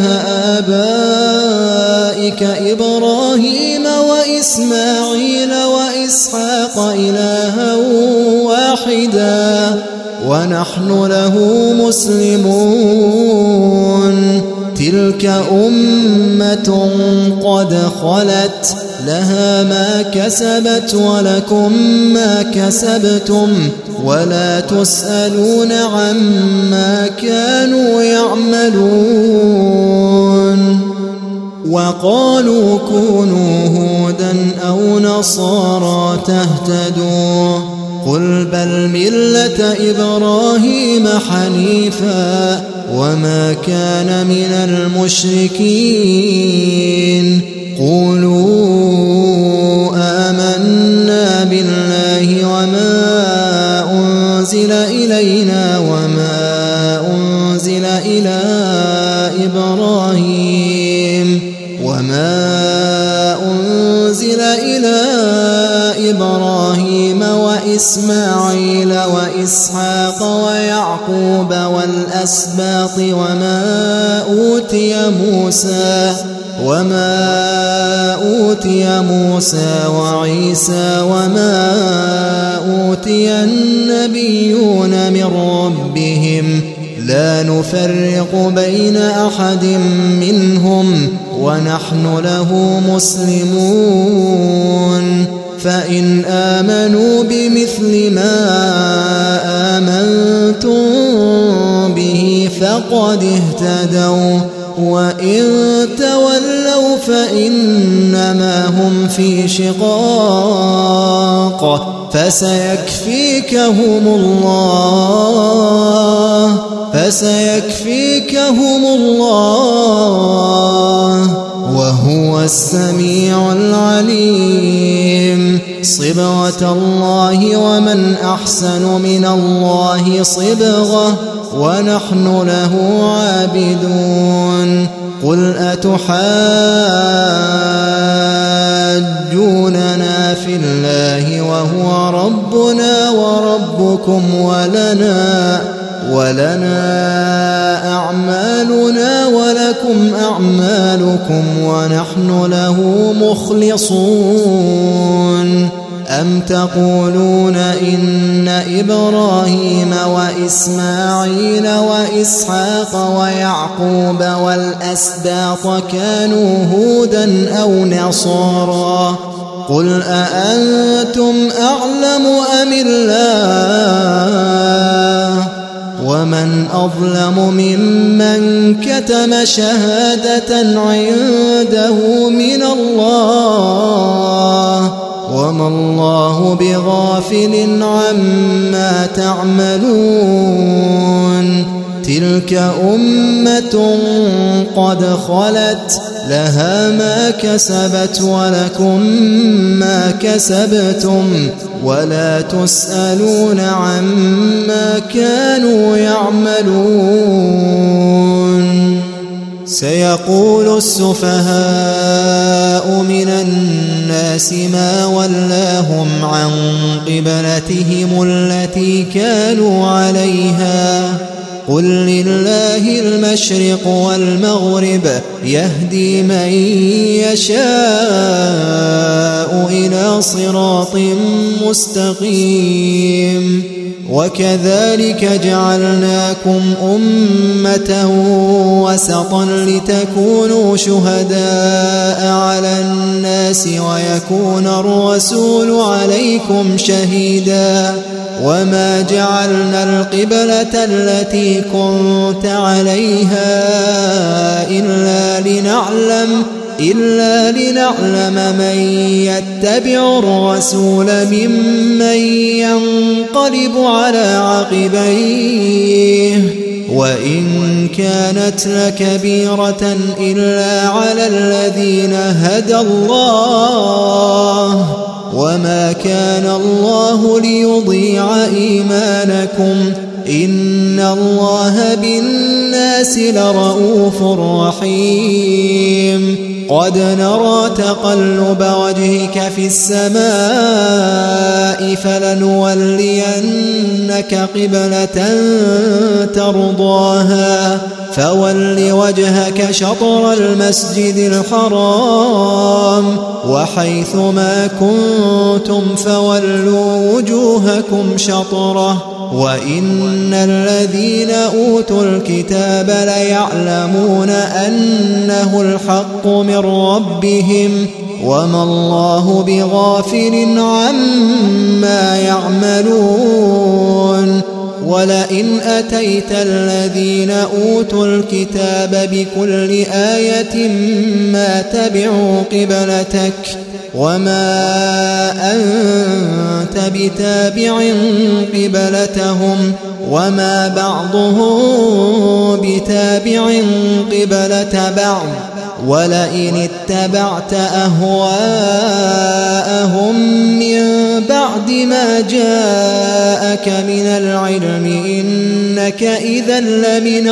آبائك إبراهيم وإسماعيل وإسحاق إلها واحدا ونحن له مسلمون. تلك أمة قد خلت لها ما كسبت ولكم ما كسبتم ولا تسألون عما كانوا يعملون. وقالوا كونوا هودا أو نصارى تهتدوا قل بل ملة إبراهيم حنيفا وما كان من المشركين. قولوا آمنا بالله وما أنزل إلينا وما أنزل إلى إبراهيم وما أنزل إلى إبراهيم وإسماعيل وإسحاق ويعقوب والأسباط وما أوتي موسى وما أوتي موسى وعيسى وما أوتي النبيون من ربهم لا نفرق بين أحد منهم ونحن له مسلمون. فإن آمنوا بمثل ما آمنتم به فقد اهتدوا وإن تولوا فإنما هم في شقاق فسيكفيكهم الله فسيكفيكهم الله وهو السميع العليم. صبغة الله ومن أحسن من الله صبغة ونحن له عابدون. قل أتحاجوننا في الله وهو ربنا وربكم ولنا ولنا أعمالنا ولكم أعمالكم ونحن له مخلصون. أم تقولون إن إبراهيم وإسماعيل وإسحاق ويعقوب والأسباط كانوا هودا أو نصارى؟ قل أأنتم أعلم أم الله؟ ومن أظلم ممن كتم شهادة عنده من الله وما الله بغافل عما تعملون. تلك أمة قد خلت لها ما كسبت ولكم ما كسبتم ولا تسألون عما كانوا يعملون. سيقول السفهاء من الناس ما ولاهم عن قبلتهم التي كانوا عليها قل لله المشرق والمغرب يهدي من يشاء إلى صراط مستقيم. وكذلك جعلناكم أمة وسطا لتكونوا شهداء على الناس ويكون الرسول عليكم شهيدا. وما جعلنا القبلة التي كنت عليها إلا لنعلم إلا لنعلم من يتبع الرسول ممن ينقلب على عقبيه وإن كانت لكبيرة إلا على الذين هدى الله وما كان الله ليضيع إيمانكم إن الله بالناس لرؤوف رحيم. قد نرى تقلب وجهك في السماء فلنولينك قبلة ترضاها فول وجهك شطر المسجد الحرام وحيث ما كنتم فولوا وجوهكم شطره وإن الذين أوتوا الكتاب ليعلمون أنه الحق من ربهم وما الله بغافل عما يعملون. ولئن أتيت الذين أوتوا الكتاب بكل آية ما تبعوا قبلتك وما أنت بتابع قبلتهم وما بعضهم بتابع قبلة بعض ولئن اتبعت أهواءهم من بعد ما جاءك من العلم إنك إذا لمن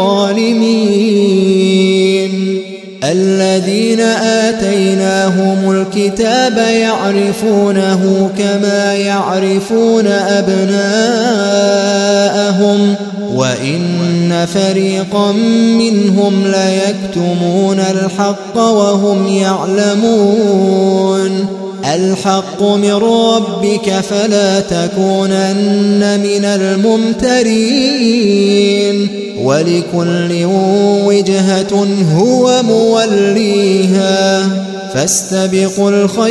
الظالمين. الذين آتيناهم الكتاب يعرفونه كما يعرفون أبناءهم وإن فريقا منهم ليكتمون الحق وهم يعلمون. الحق من ربك فلا تكونن من الممترين ولكل وجهة هو موليها فاستبقوا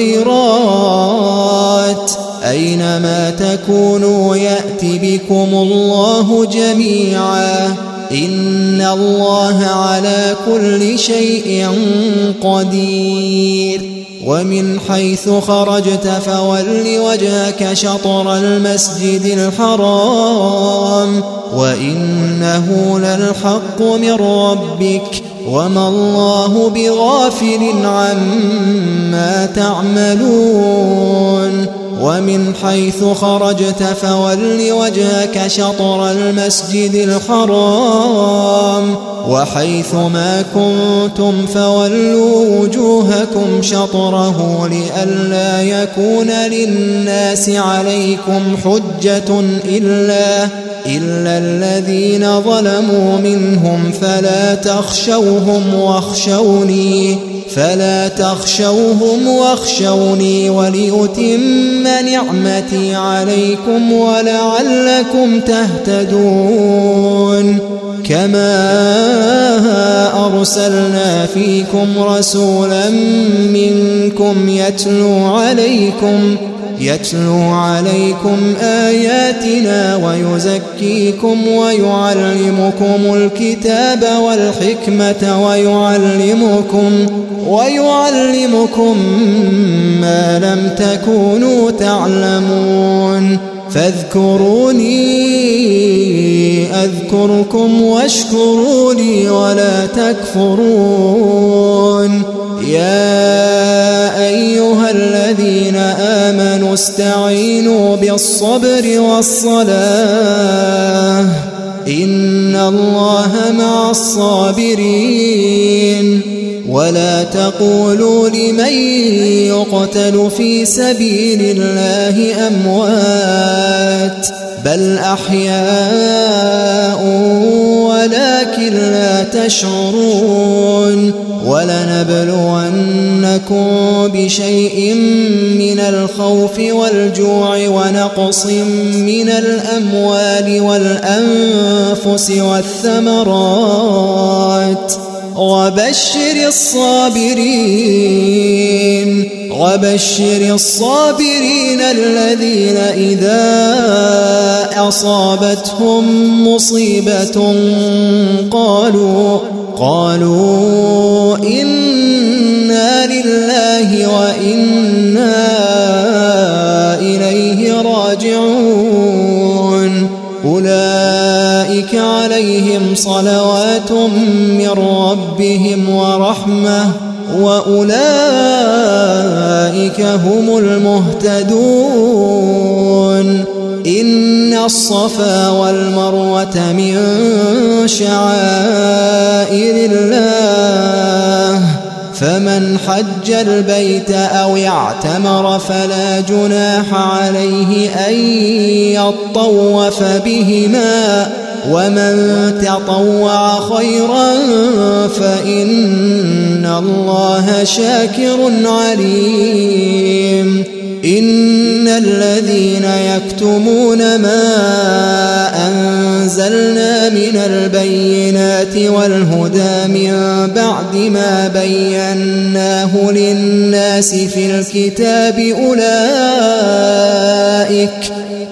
الخيرات أينما تكونوا يأت بكم الله جميعا إن الله على كل شيء قدير. ومن حيث خرجت فول وجهك شطر المسجد الحرام وإنه للحق من ربك وما الله بغافل عما تعملون ومن حيث خرجت فول وجهك شطر المسجد الحرام وحيث ما كنتم فولوا وجوهكم شطره لئلا يكون للناس عليكم حجة إلا إلا الذين ظلموا منهم فلا تخشوهم واخشوني فلا تخشوهم واخشوني ولأتم نعمتي عليكم ولعلكم تهتدون كما أرسلنا فيكم رسولا منكم يتلو عليكم يتلو عليكم آياتنا ويزكيكم ويعلمكم الكتاب والحكمة ويعلمكم ويعلمكم ما لم تكونوا تعلمون فاذكروني أذكركم واشكروا لي ولا تكفرون يا أيها الذين آمنوا استعينوا بالصبر والصلاة إن الله مع الصابرين ولا تقولوا لمن يقتل في سبيل الله أموات بل أحياء ولكن لا تشعرون ولنبلونكم بشيء من الخوف والجوع ونقص من الأموال والأنفس والثمرات وبشر الصابرين وبشر الصابرين الذين إذا أصابتهم مصيبة قالوا قالوا إنا لله وإنا إليه راجعون أولئك عليهم صلوات من ربهم ورحمة وأولئك هم المهتدون إن الصفا والمروة من شعائر الله فمن حج البيت أو اعتمر فلا جناح عليه أن يطوف بهما ومن تطوع خيرا فإن الله شاكر عليم إن الذين يكتمون ما أنزلنا من البينات والهدى من بعد ما بيناه للناس في الكتاب أولئك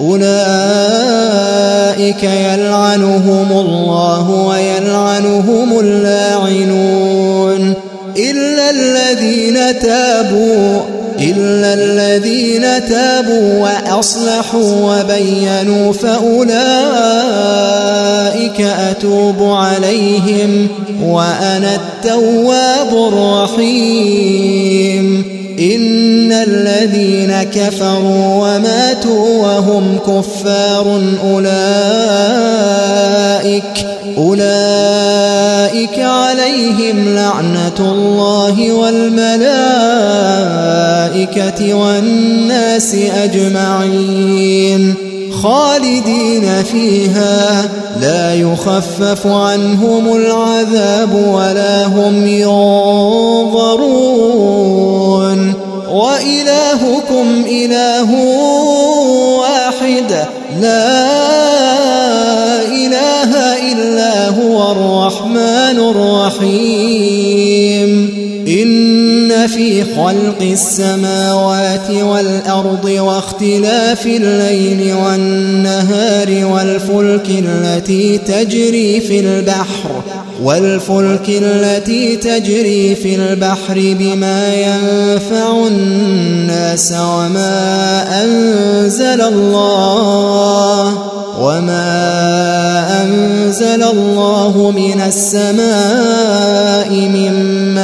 أولئك يلعنهم الله ويلعنهم اللاعنون إلا الذين تابوا إلا الذين تابوا وأصلحوا وبينوا فأولئك أتوب عليهم وأنا التواب الرحيم إن الذين كفروا وماتوا وهم كفار أولئك أولئك عليهم لعنة الله والملائكة والناس أجمعين خالدين فيها لا يخفف عنهم العذاب ولا هم ينظرون وإلهكم إله واحد لا إله إلا هو الرحمن الرحيم إن في خلق السماوات والأرض واختلاف الليل والنهار والفلك التي تجري في البحر والفلك التي تجري في البحر بما ينفع الناس وما أنزل الله وما أنزل الله من السماء من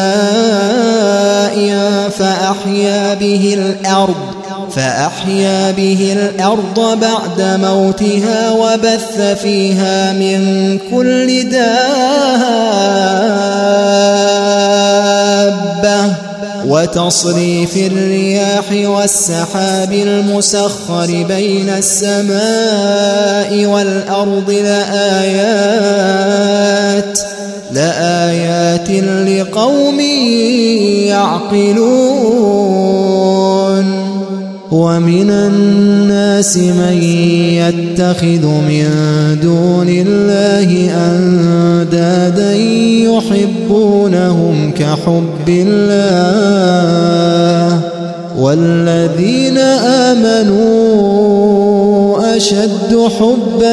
ماء فأحيا به الأرض فأحيا به الأرض بعد موتها وبث فيها من كل دابة وتصريف الرياح والسحاب المسخر بين السماء والأرض لآيات لآيات لقوم يعقلون ومن الناس من يتخذ من دون الله أندادا يحبونهم كحب الله والذين آمنوا أشد حبا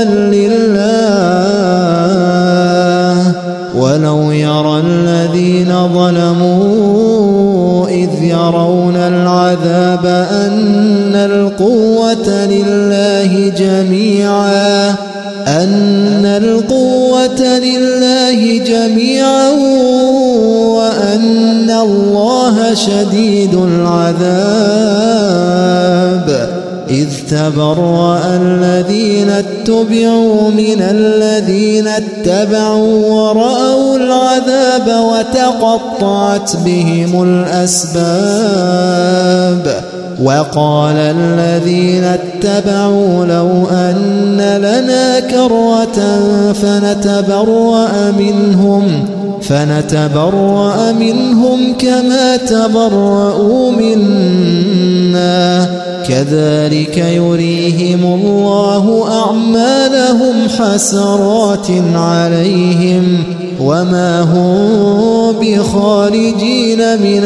لله ولو يرى الذين ظلموا إذ يرون العذاب أن القوة لله جميعا أن القوة لله جميعا وأن الله شديد العذاب إذ تبرأ الذين اتبعوا من الذين اتبعوا ورأوا العذاب وتقطعت بهم الأسباب وقال الذين اتبعوا لو أن لنا كرة فنتبرأ منهم فنتبرأ منهم كما تبرؤوا منا كذلك يريهم الله أعمالهم حسرات عليهم وما هم بخارجين من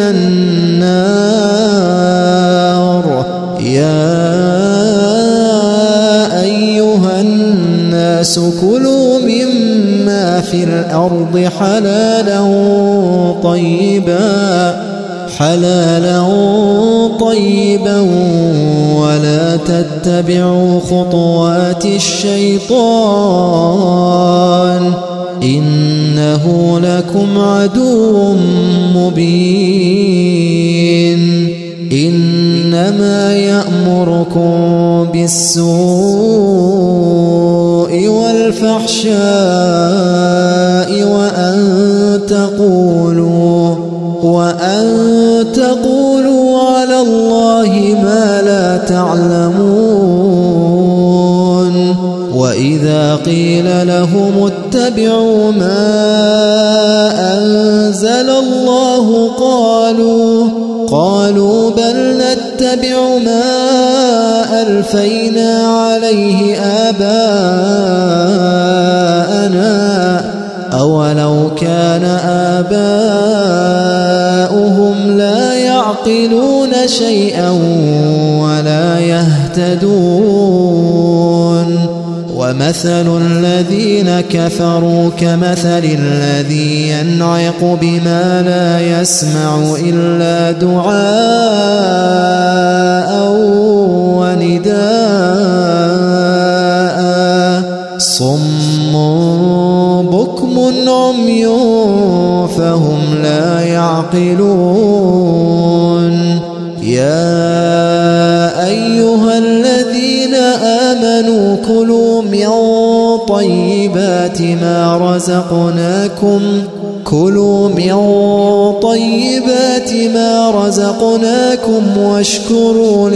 النار يا أيها الناس كلوا مما في الأرض حلالا طيبا حلالا طيبا ولا تتبعوا خطوات الشيطان إنه لكم عدو مبين إنما يأمركم بالسوء والفحشاء وأن تقولوا وأن تقولوا على الله ما لا تعلمون وإذا قيل لهم اتبعوا ما أنزل الله قالوا قالوا بل نتبع ما ألفينا عليه آباءنا أولو كان آباؤهم لا يعقلون شيئا ولا يهتدون ومثل الذين كفروا كمثل الذي ينعق بما لا يسمع إلا دعاء ونداء صم بكم عمي فهم لا يعقلون يا أيها الذين آمنوا كلوا من طيبات ما رزقناكم كلوا من طيبات ما رزقناكم واشكروا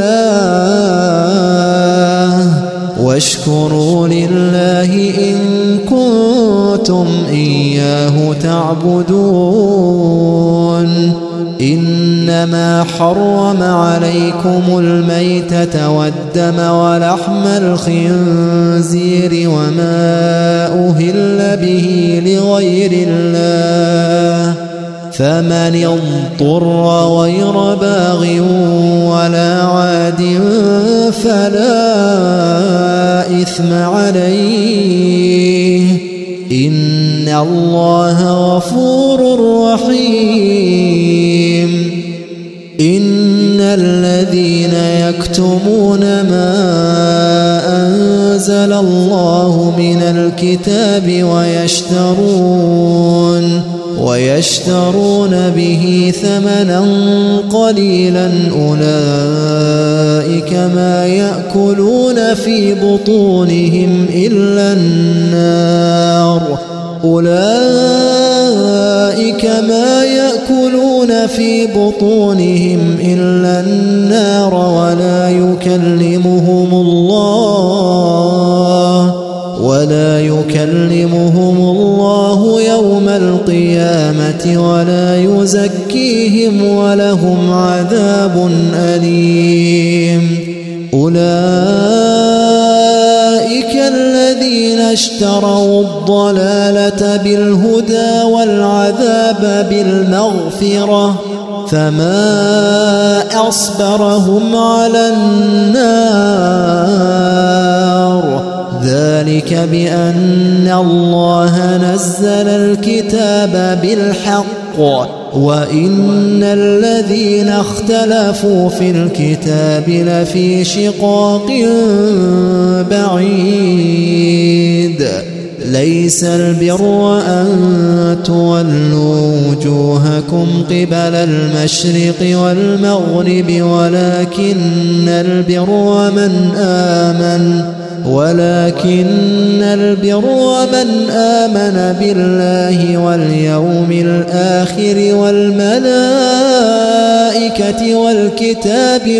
لله واشكروا لله إن كنتم إياه تعبدون إنما حرم عليكم الميتة والدم ولحم الخنزير وما أهل به لغير الله فمن اضطر غير باغ ولا عاد فلا إثم عليه إن الله غفور رحيم إن الذين يكتمون ما أنزل الله من الكتاب ويشترون ويشترون به ثمنا قليلا أولئك ما يأكلون في بطونهم إلا النار أولئك ما يأكلون في بطونهم إلا النار ولا يكلمهم الله ولا يكلمهم الله يوم القيامة ولا يزكيهم ولهم عذاب أليم أولئك الذين اشتروا الضلالة بالهدى والعذاب بالمغفرة فما أصبرهم على النار ذلك بأن الله نزل الكتاب بالحق وإن الذين اختلفوا في الكتاب لفي شقاق بعيد ليس البر أن تولوا وجوهكم قبل المشرق والمغرب ولكن البر من آمن ولكن البر من آمن بالله واليوم الآخر والملائكة والكتاب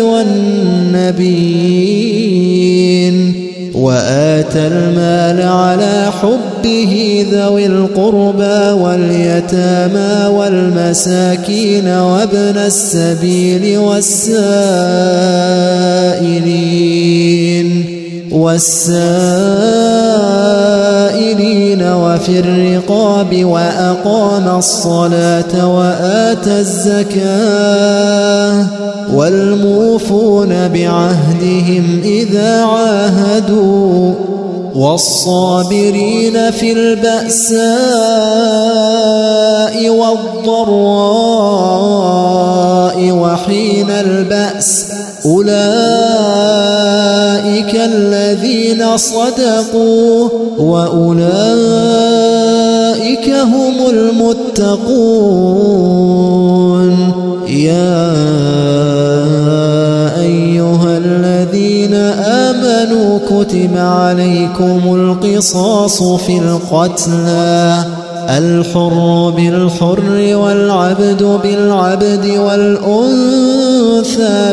والنبيين وآتى المال على حبه ذوي القربى واليتامى والمساكين وابن السبيل والسائلين والسائلين وفي الرقاب وأقام الصلاة وآتى الزكاة والموفون بعهدهم إذا عاهدوا والصابرين في البأساء والضراء وحين البأس أولئك الذين صدقوا وأولئك هم المتقون يا أيها الذين آمنوا كتب عليكم القصاص في القتلى الحر بالحر والعبد بالعبد والأنثى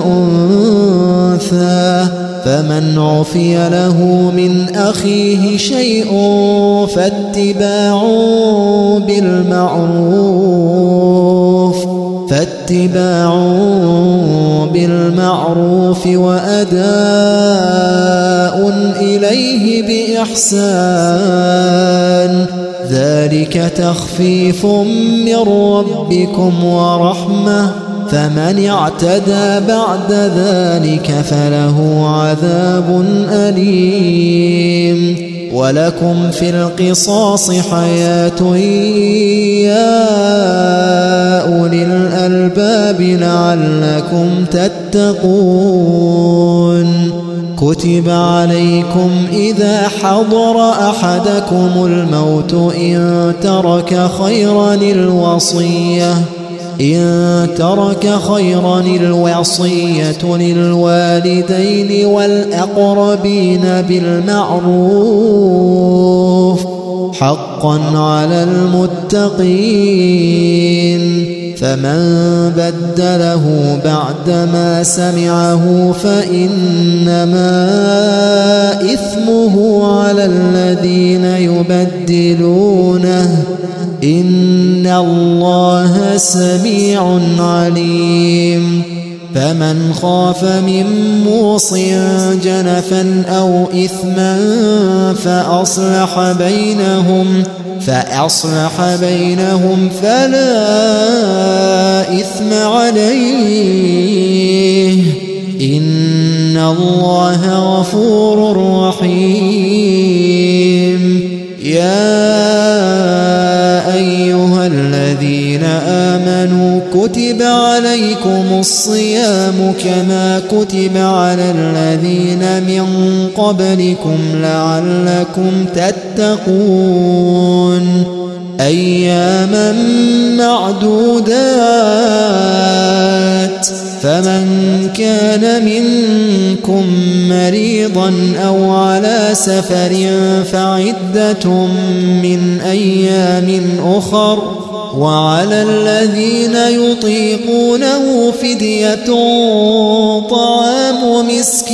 بالأنثى فمن عفي له من أخيه شيء فاتباع بالمعروف فاتباع بالمعروف وأداء إليه بإحسان ذلك تخفيف من ربكم ورحمة فمن اعتدى بعد ذلك فله عذاب أليم ولكم في القصاص حياة يا أولي الألباب لعلكم تتقون كتب عليكم إذا حضر أحدكم الموت إن ترك خيرا الوصية إن ترك خيرا الوصية للوالدين والأقربين بالمعروف حقا على المتقين فمن بدله بعدما سمعه فإنما إثمه على الذين يبدلونه إن الله سميع عليم فمن خاف من موص جنفا أو إثما فأصلح بينهم فأصلح بينهم فلا إثم عليه إن الله غفور رحيم يا كما كتب على الذين من قبلكم لعلكم تتقون أياما معدودات فمن كان منكم مريضا أو على سفر فعدة من أيام أخر وعلى الذين يطيقونه فدية طعام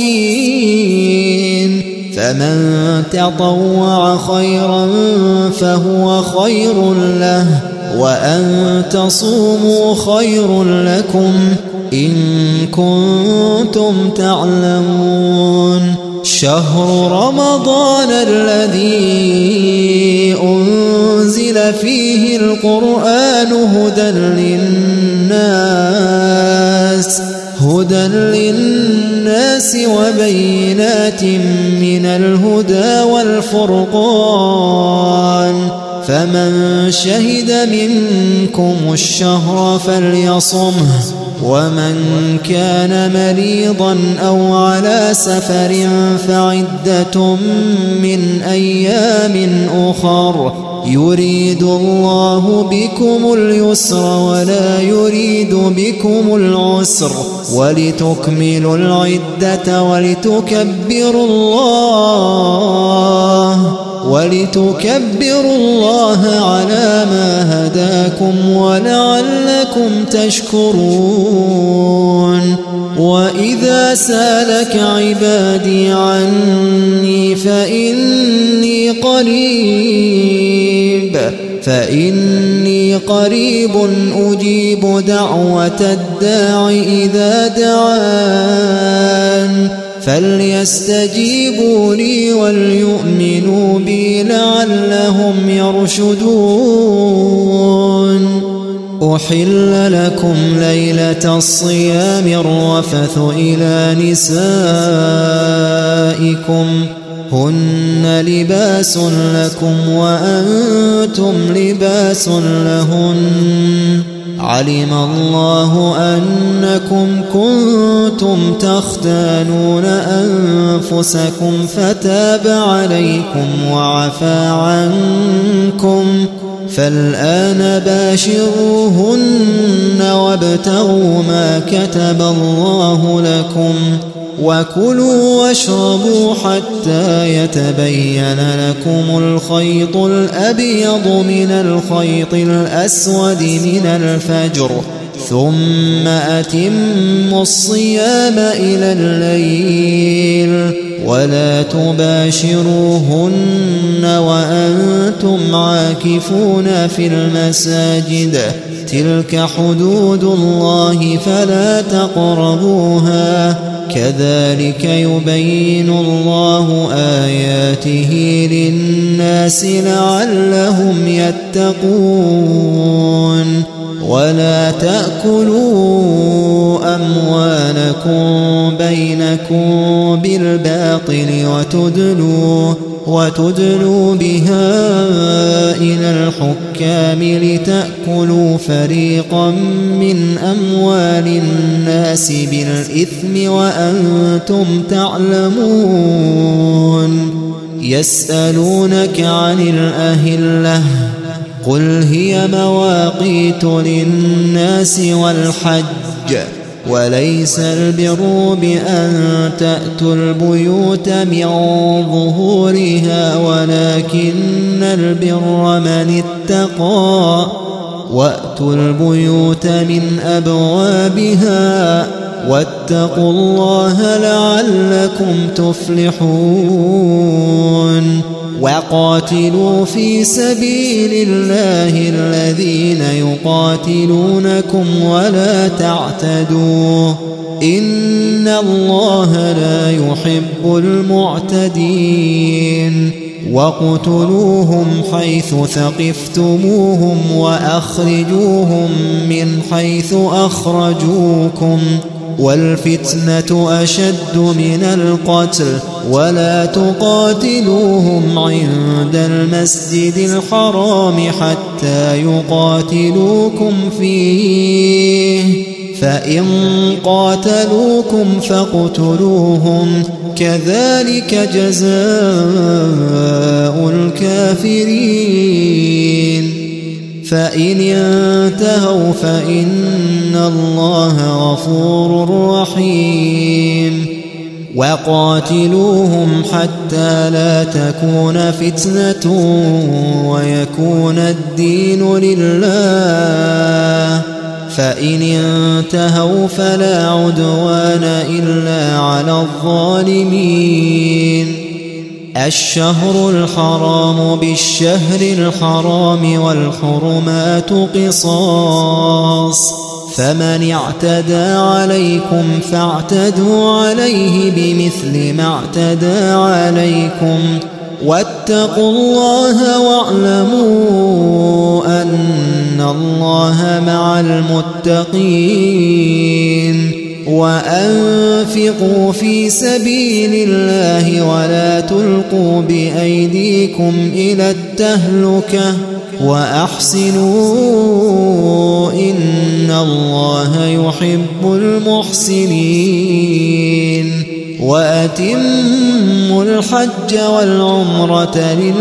مسكين فمن تطوع خيرا فهو خير له وأن تصوموا خير لكم إن كنتم تعلمون شهر رمضان الذي أنزل فيه القرآن هدى للناس هدى للناس وبينات من الهدى والفرقان فمن شهد منكم الشهر فليصمه ومن كان مريضا أو على سفر فعدة من أيام أخر يريد الله بكم اليسر ولا يريد بكم العسر ولتكملوا العدة ولتكبروا الله ولتكبروا الله على ما هداكم ولعلكم تشكرون وإذا سالك عبادي عني فإني قريب فإني قريب أجيب دعوة الداع إذا دعان فليستجيبوا لي وليؤمنوا بي لعلهم يرشدون أحل لكم ليلة الصيام الرفث إلى نسائكم هن لباس لكم وأنتم لباس لهن علم الله أنكم كنتم تختانون أنفسكم فتاب عليكم وعفى عنكم فالآن باشروهن وابتغوا ما كتب الله لكم وكلوا واشربوا حتى يتبين لكم الخيط الأبيض من الخيط الأسود من الفجر ثم أتموا الصيام إلى الليل ولا تباشروهن وأنتم عاكفون في المساجد تلك حدود الله فلا تقربوها كذلك يبين الله آياته للناس لعلهم يتقون ولا تأكلوا أموالكم بينكم بالباطل وتدلوا وتدلوا بها إلى الحكام لتأكلوا فريقا من أموال الناس بالإثم وأنتم تعلمون يسألونك عن الأهلة قل هي مواقيت للناس والحج وليس البر بأن تأتوا البيوت من ظهورها ولكن البر من اتقى وأتوا البيوت من أبوابها واتقوا الله لعلكم تفلحون وقاتلوا في سبيل الله الذين يقاتلونكم ولا تعتدوا إن الله لا يحب المعتدين وقتلوهم حيث ثقفتموهم وأخرجوهم من حيث أخرجوكم والفتنة أشد من القتل ولا تقاتلوهم عند المسجد الحرام حتى يقاتلوكم فيه فإن قاتلوكم فاقتلوهم كذلك جزاء الكافرين فإن انتهوا فإن الله غفور رحيم وقاتلوهم حتى لا تكون فتنة ويكون الدين لله فإن انتهوا فلا عدوان إلا على الظالمين الشهر الحرام بالشهر الحرام والحرمات قصاص فمن اعتدى عليكم فاعتدوا عليه بمثل ما اعتدى عليكم واتقوا الله واعلموا أن الله مع المتقين وأنفقوا في سبيل الله ولا تلقوا بأيديكم إلى التهلكة وأحسنوا إن الله يحب المحسنين وأتموا الحج والعمرة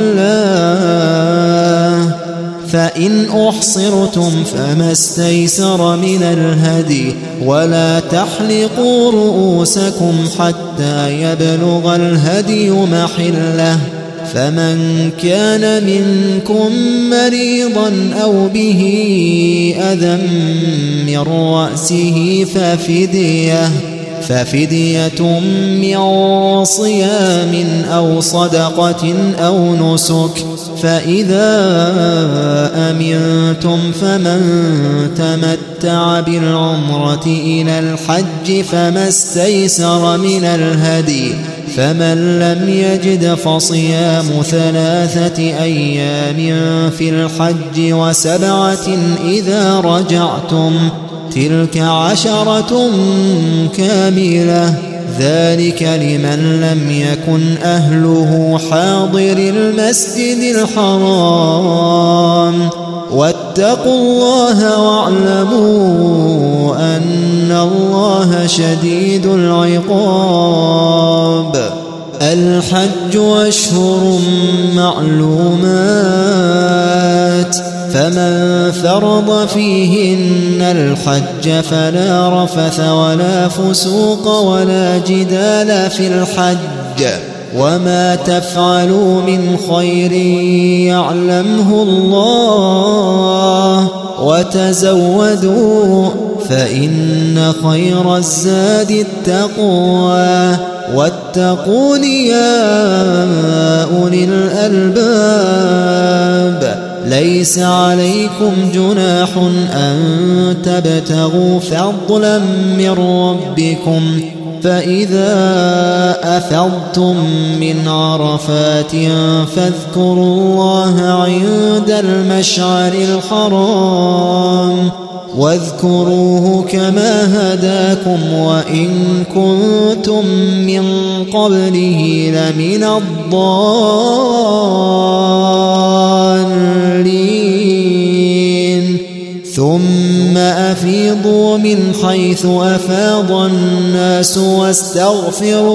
لله فإن أحصرتم فما استيسر من الهدي ولا تحلقوا رؤوسكم حتى يبلغ الهدي محله فمن كان منكم مريضا أو به أذى من رأسه ففدية ففدية من صيام أو صدقة أو نسك فإذا أمنتم فمن تمتع بالعمرة إلى الحج فما استيسر من الهدي فمن لم يجد فصيام ثلاثة أيام في الحج وسبعة إذا رجعتم تلك عشرة كاملة ذلك لمن لم يكن أهله حاضر المسجد الحرام واتقوا الله واعلموا أن الله شديد العقاب الحج أشهر معلومات فمن فرض فيهن الحج فلا رفث ولا فسوق ولا جدال في الحج وما تفعلوا من خير يعلمه الله وتزودوا فإن خير الزاد التقوى واتقون يا أولي الألباب ليس عليكم جناح أن تبتغوا فضلا من ربكم فإذا أفضتم من عرفات فاذكروا الله عند المشعر الحرام واذكروه كما هداكم وإن كنتم من قبله لمن الضالين ثم أفيضوا من حيث أفاض الناس واستغفروا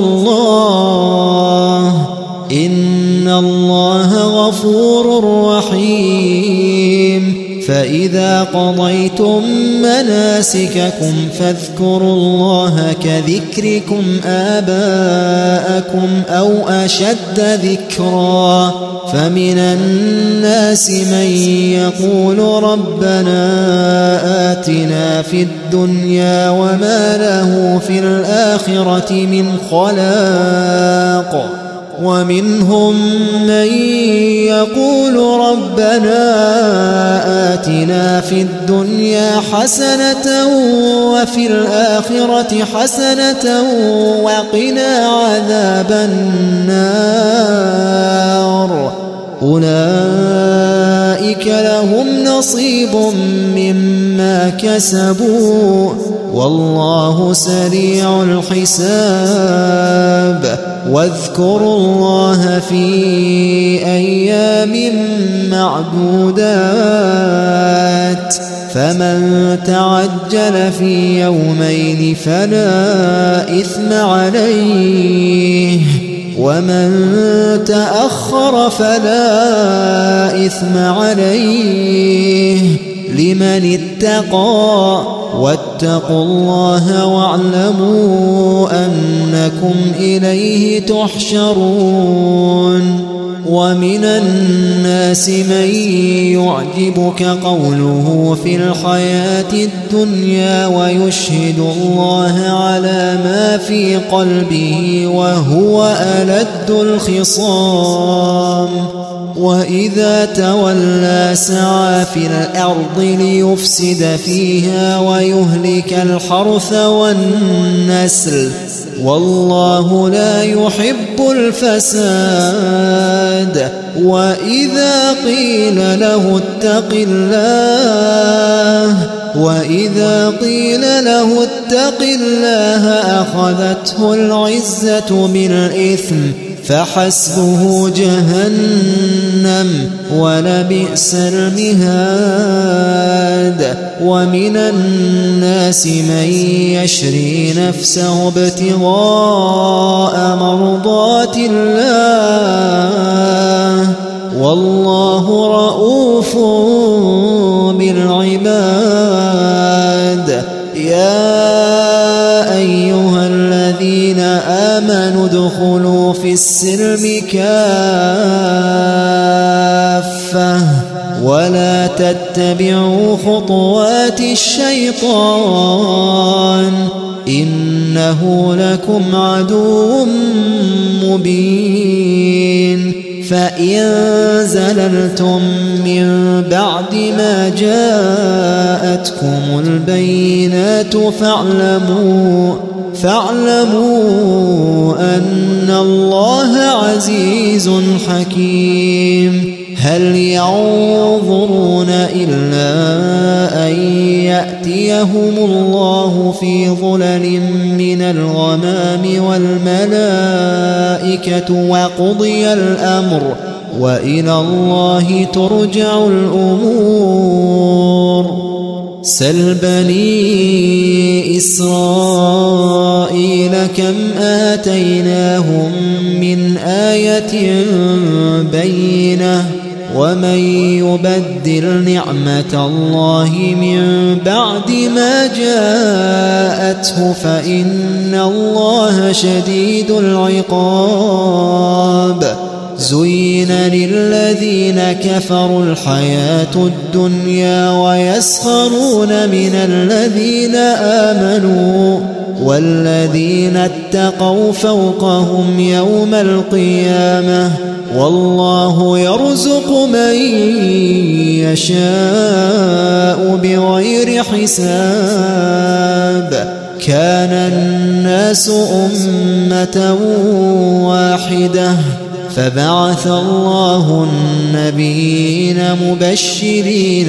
الله إن الله غفور رحيم فإذا قضيتم مناسككم فاذكروا الله كذكركم آباءكم أو أشد ذكرا فمن الناس من يقول ربنا آتنا في الدنيا وما له في الآخرة من خلاق ومنهم من يقول ربنا آتنا في الدنيا حسنة وفي الآخرة حسنة وقنا عذاب النار أولئك لهم نصيب مما كسبوا والله سريع الحساب واذكروا الله في أيام معدودات فمن تعجل في يومين فلا إثم عليه ومن تأخر فلا إثم عليه لمن اتقى واتقوا الله واعلموا أنكم إليه تحشرون ومن الناس من يعجبك قوله في الحياة الدنيا ويشهد الله على ما في قلبه وهو ألد الخصام وإذا تولى سعى في الأرض ليفسد فيها ويهلك الحرث والنسل والله لا يحب الفساد وإذا قيل له اتق الله وإذا قيل له اتق الله أخذته العزة بالإثم فحسبه جهنم ولبئس المهاد ومن الناس من يشري نفسه ابتغاء مرضات الله والله رؤوف بالعباد يا أيها الذين آمنوا ادخلوا في السلم كافة ولا تتبعوا خطوات الشيطان إنه لكم عدو مبين فإن زللتم من بعد ما جاءتكم البينات فاعلموا فاعلموا أن الله عزيز حكيم هل ينظرون إلا أن يأتيهم الله في ظلل من الغمام والملائكة وقضي الأمر وإلى الله ترجع الأمور سل بني إسرائيل كم آتيناهم من آية بينة ومن يبدل نعمة الله من بعد ما جاءته فإن الله شديد العقاب زين للذين كفروا الحياة الدنيا ويسخرون من الذين آمنوا والذين اتقوا فوقهم يوم القيامة والله يرزق من يشاء بغير حساب كان الناس أمة واحدة فبعث الله النبيين مبشرين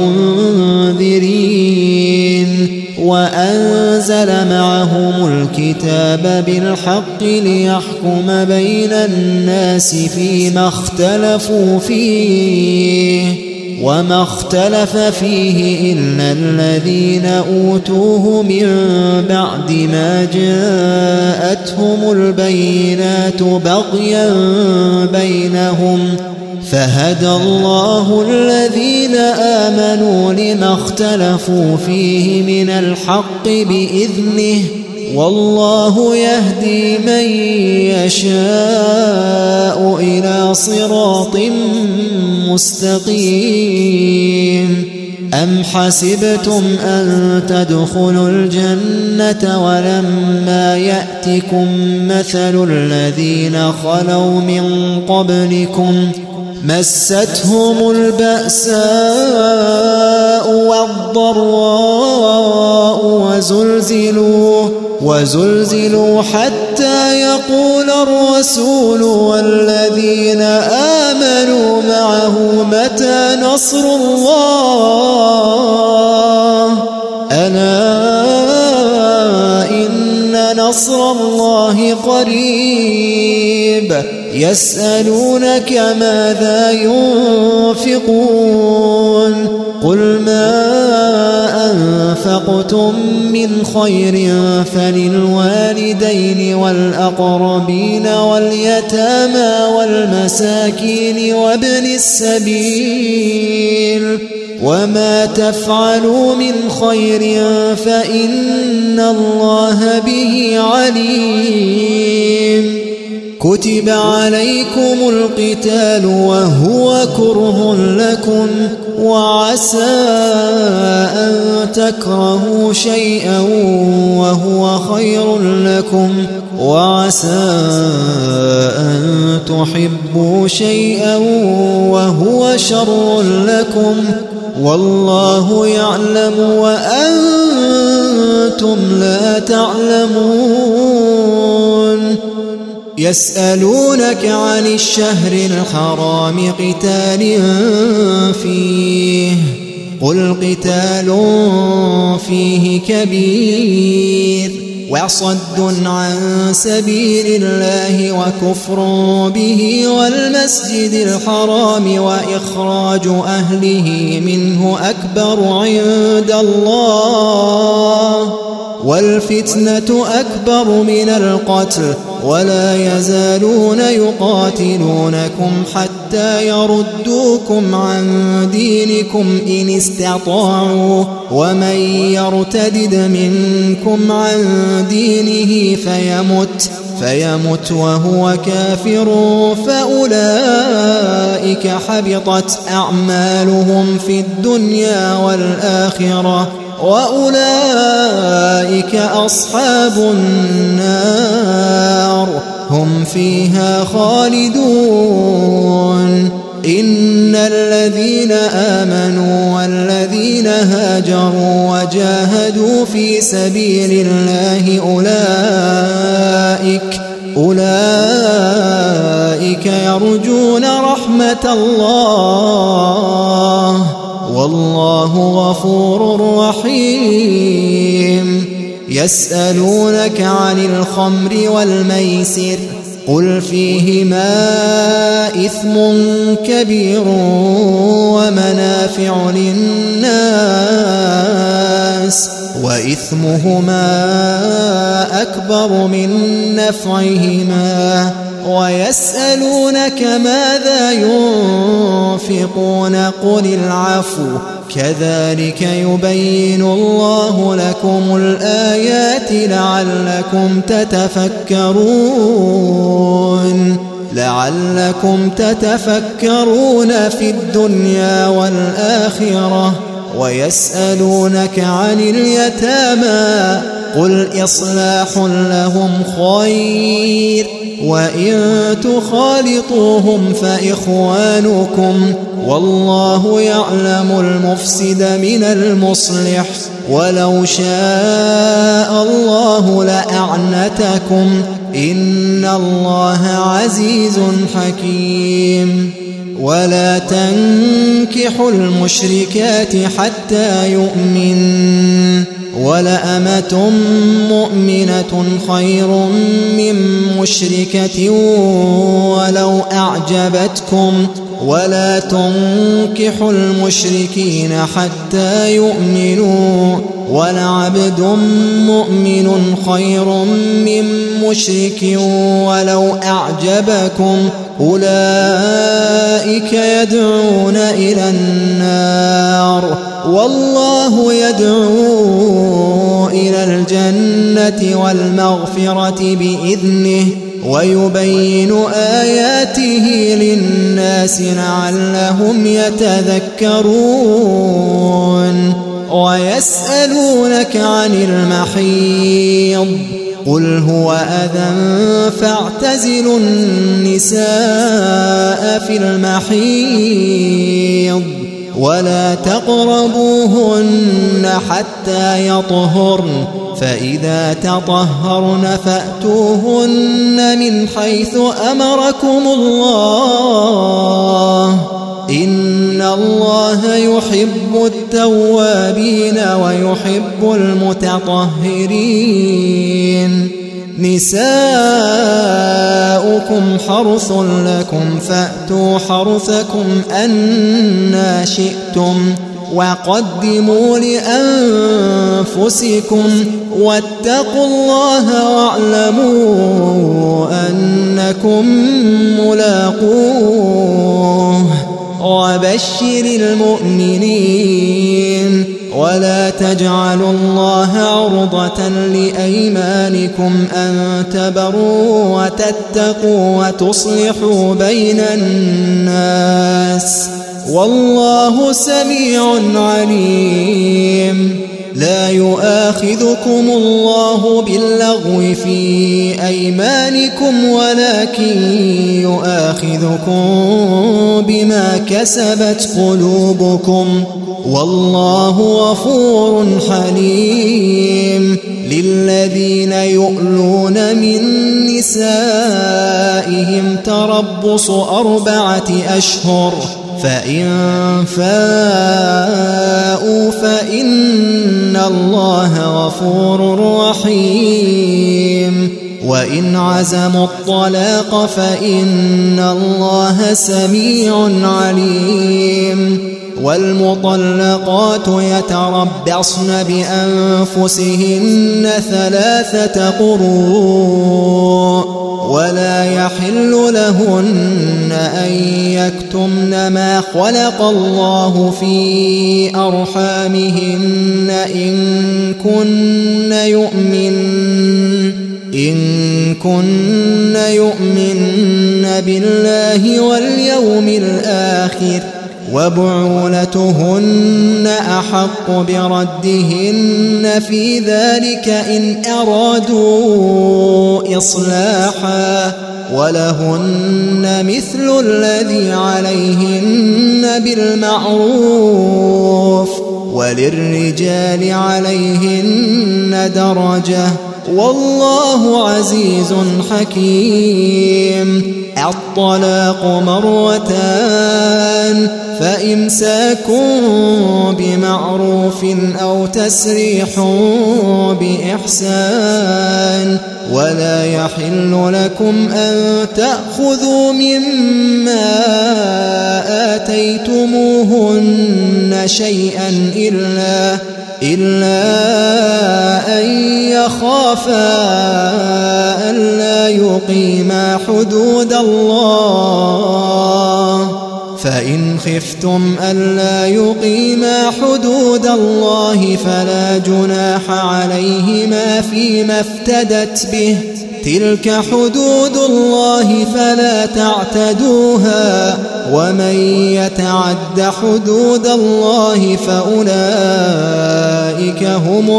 ومنذرين وأنزل معهم الكتاب بالحق ليحكم بين الناس فيما اختلفوا فيه وما اختلف فيه إلا الذين أوتوه من بعد ما جاءتهم البينات بغيا بينهم فهدى الله الذين آمنوا لما اختلفوا فيه من الحق بإذنه والله يهدي من يشاء إلى صراط مستقيم أم حسبتم أن تدخلوا الجنة ولما يأتكم مثل الذين خلوا من قبلكم مستهم البأساء والضراء وزلزلوا وزلزلوا حتى يقول الرسول والذين آمنوا معه متى نصر الله ألا إن نصر الله قريب يسألونك ماذا ينفقون قل ما أنفقتم من خير فللوالدين والأقربين واليتامى والمساكين وابن السبيل وما تفعلوا من خير فإن الله به عليم كتب عليكم القتال وهو كره لكم وعسى أن تكرهوا شيئا وهو خير لكم وعسى أن تحبوا شيئا وهو شر لكم والله يعلم وأنتم لا تعلمون يسألونك عن الشهر الحرام قتال فيه قل قتال فيه كبير وصد عن سبيل الله وكفر به والمسجد الحرام وإخراج أهله منه أكبر عند الله والفتنة أكبر من القتل ولا يزالون يقاتلونكم حتى يردوكم عن دينكم إن استطاعوا ومن يرتدد منكم عن دينه فيمت فيمت وهو كافر فأولئك حبطت أعمالهم في الدنيا والآخرة وأولئك أصحاب النار هم فيها خالدون إن الذين آمنوا والذين هاجروا وجاهدوا في سبيل الله أولئك أولئك يرجون رحمة الله والله غفور رحيم يسألونك عن الخمر والميسر قل فيهما إثم كبير ومنافع للناس وإثمهما أكبر من نفعهما ويسألونك ماذا ينفقون قل العفو كذلك يبين الله لكم الآيات لعلكم تتفكرون لعلكم تتفكرون في الدنيا والآخرة ويسألونك عن اليتامى قل إصلاح لهم خير وإن تخالطوهم فإخوانكم والله يعلم المفسد من المصلح ولو شاء الله لأعنتكم إن الله عزيز حكيم ولا تنكحوا المشركات حتى يؤمن ولأمة مؤمنة خير من مشركة ولو أعجبتكم ولا تنكحوا المشركين حتى يؤمنوا ولعبد مؤمن خير من مشرك ولو أعجبكم أولئك يدعون إلى النار والله يدعو إلى الجنة والمغفرة بإذنه ويبين آياته للناس لعلهم يتذكرون ويسألونك عن المحيض قل هو أذى فاعتزلوا النساء في المحيض ولا تقربوهن حتى يطهرن فإذا تطهرن فأتوهن من حيث أمركم الله إن الله يحب التوابين ويحب المتطهرين نساؤكم حرث لكم فأتوا حرثكم أنى شئتم وقدموا لأنفسكم واتقوا الله واعلموا أنكم ملاقوه وبشر المؤمنين ولا تجعلوا الله عرضة لأيمانكم أن تبروا وتتقوا وتصلحوا بين الناس والله سميع عليم. لا يؤاخذكم الله باللغو في أيمانكم ولكن يؤاخذكم بما كسبت قلوبكم والله غفور حليم. للذين يؤلون من نسائهم تربص أربعة أشهر فإن فاءوا فإن الله غفور رحيم وإن عزموا الطلاق فإن الله سميع عليم. والمطلقات يتربصن بأنفسهن ثلاثة قروء ولا يحل لهن أن يكتمن ما خلق الله في أرحامهن إن كن يؤمن إن كن يؤمن بالله واليوم الآخر وبعولتهن أحق بردهن في ذلك إن أرادوا إصلاحا ولهن مثل الذي عليهن بالمعروف وللرجال عليهن درجة والله عزيز حكيم. الطلاق مرتان فإمساك بمعروف أو تسريح بإحسان ولا يحل لكم أن تأخذوا مما آتيتموهن شيئا إلا إلا أن يخافا ألا يقيما حدود الله فإن خفتم ألا يقيما حدود الله فلا جناح عليهما فيما افتدت به تلك حدود الله فلا تعتدوها ومن يتعد حدود الله فأولئك هم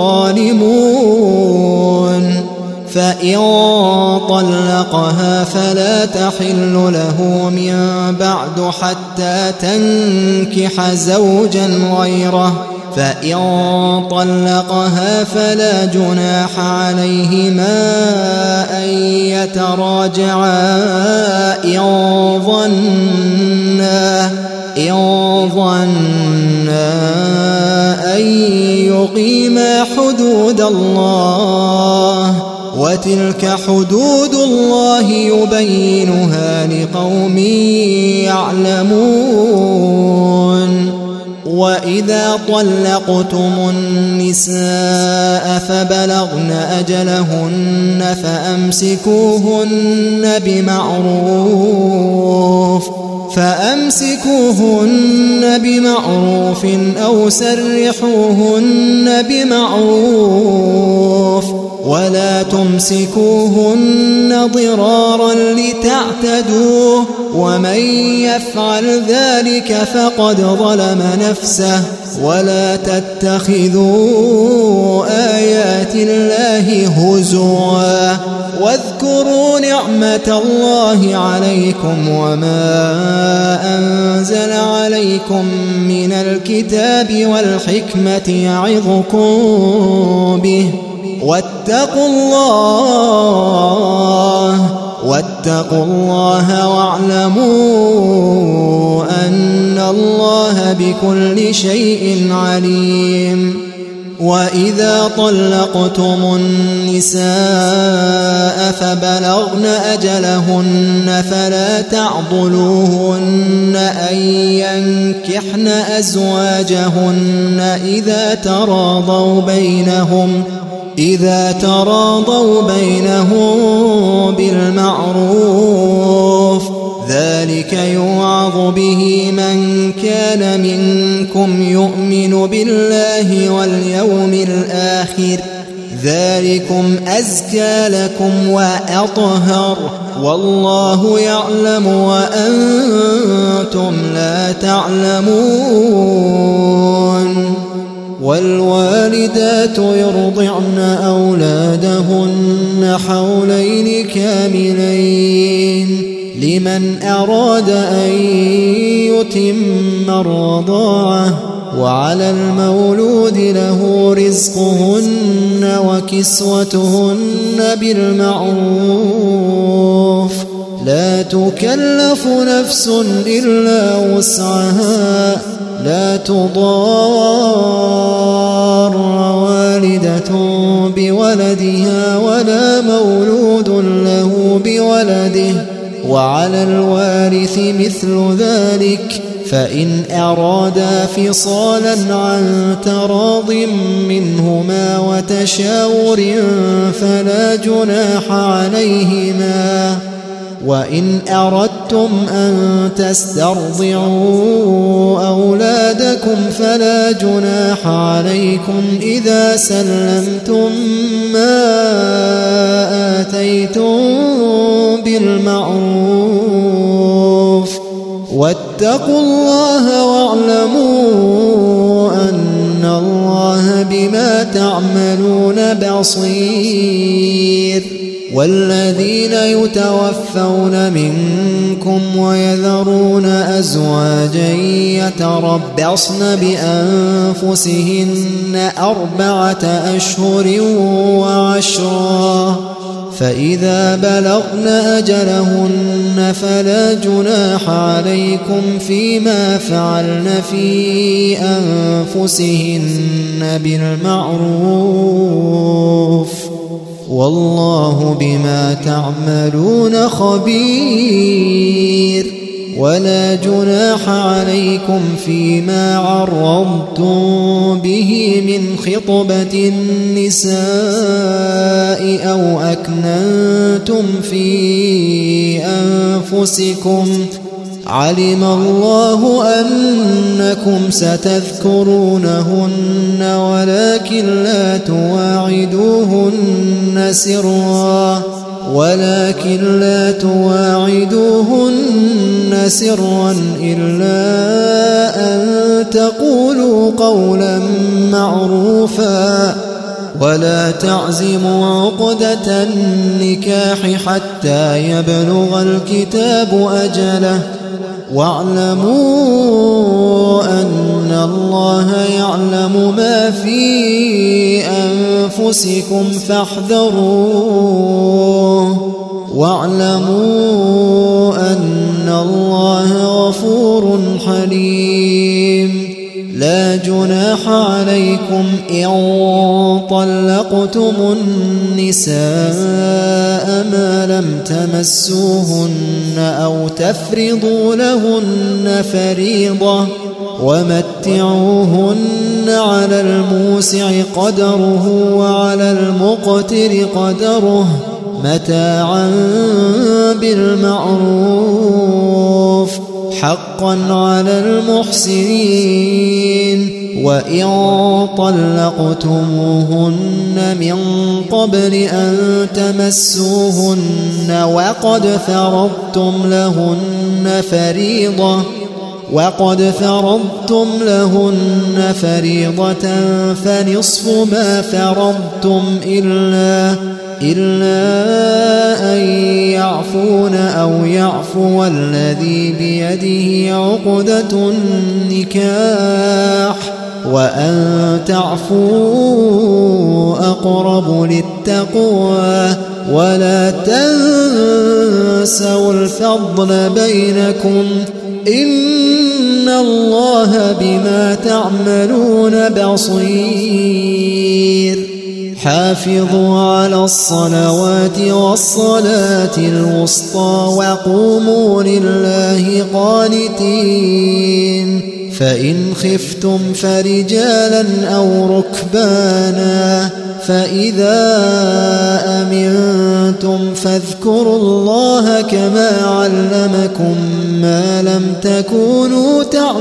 الظالمون. فإن طلقها فلا تحل له من بعد حتى تنكح زوجا غيره فإن طلقها فلا جناح عليهما أن يتراجعا إن ظنا إن ظنا أن يقيما حدود الله وتلك حدود الله يبينها لقوم يعلمون. وإذا طلقتم النساء فبلغن أجلهن فأمسكوهن بمعروف فأمسكوهن بمعروف أو سرحوهن بمعروف ولا تمسكوهن ضرارا لتعتدوا ومن يفعل ذلك فقد ظلم نفسه ولا تتخذوا آيات الله هزوا واذكروا نعمة الله عليكم وما أنزل عليكم من الكتاب والحكمة يعظكم به واتقوا الله واتقوا الله واعلموا أن الله بكل شيء عليم. وإذا طلقتم النساء فبلغن أجلهن فلا تعضلوهن أن ينكحن أزواجهن إذا تراضوا بينهم إذا تراضوا بينهم بالمعروف ذلك يوعظ به من كان منكم يؤمن بالله واليوم الآخر ذلكم أزكى لكم وأطهر والله يعلم وأنتم لا تعلمون. والوالدات يرضعن أولادهن حولين كاملين لمن أراد أن يتم الرضاعة وعلى المولود له رزقهن وكسوتهن بالمعروف لا تكلف نفس إلا وسعها لا تضار والدة بولدها ولا مولود له بولده وعلى الوارث مثل ذلك فإن أرادا فصالا عن تراض منهما وتشاور فلا جناح عليهما. وإن أردتم أن تسترضعوا أولادكم فلا جناح عليكم إذا سلمتم ما آتيتم بالمعروف واتقوا الله واعلموا أن الله بما تعملون بصير. والذين يتوفون منكم ويذرون أزواجا يتربصن بأنفسهن أربعة أشهر وعشرا فإذا بلغن أجلهن فلا جناح عليكم فيما فعلن في أنفسهن بالمعروف والله بما تعملون خبير. ولا جناح عليكم فيما عرضتم به من خطبة النساء أو أكننتم في أنفسكم علم الله أنكم ستذكرونهن ولكن لا تواعدوهن سرا ولكن لا تواعدوهن سرا إلا أن تقولوا قولا معروفا ولا تعزموا عقدة النكاح حتى يبلغ الكتاب أجله واعلموا أن الله يعلم ما في أنفسكم فاحذروه واعلموا أن الله غفور حليم. لا جناح عليكم إن طلقتم النساء ما لم تمسوهن أو تفرضوا لهن فريضة ومتعوهن على الموسع قدره وعلى المقتر قدره متاعا بالمعروف حقا على المحسنين. وإن طلقتموهن من قبل أن تمسوهن وقد فرضتم لهن فريضة وقد فرضتم لهن فريضة فنصف ما فرضتم إلا إلا أن يعفون أو يعفو الذي بيده عقدة النكاح وأن تعفوا أقرب للتقوى ولا تنسوا الفضل بينكم إن إن الله بما تعملون بصير حافظوا على الصلوات والصلاة الوسطى وقوموا لله قانتين فإن خفتم فرجالا أو ركبانا فإذا أمنتم فاذكروا الله كما علمكم ما لم تكونوا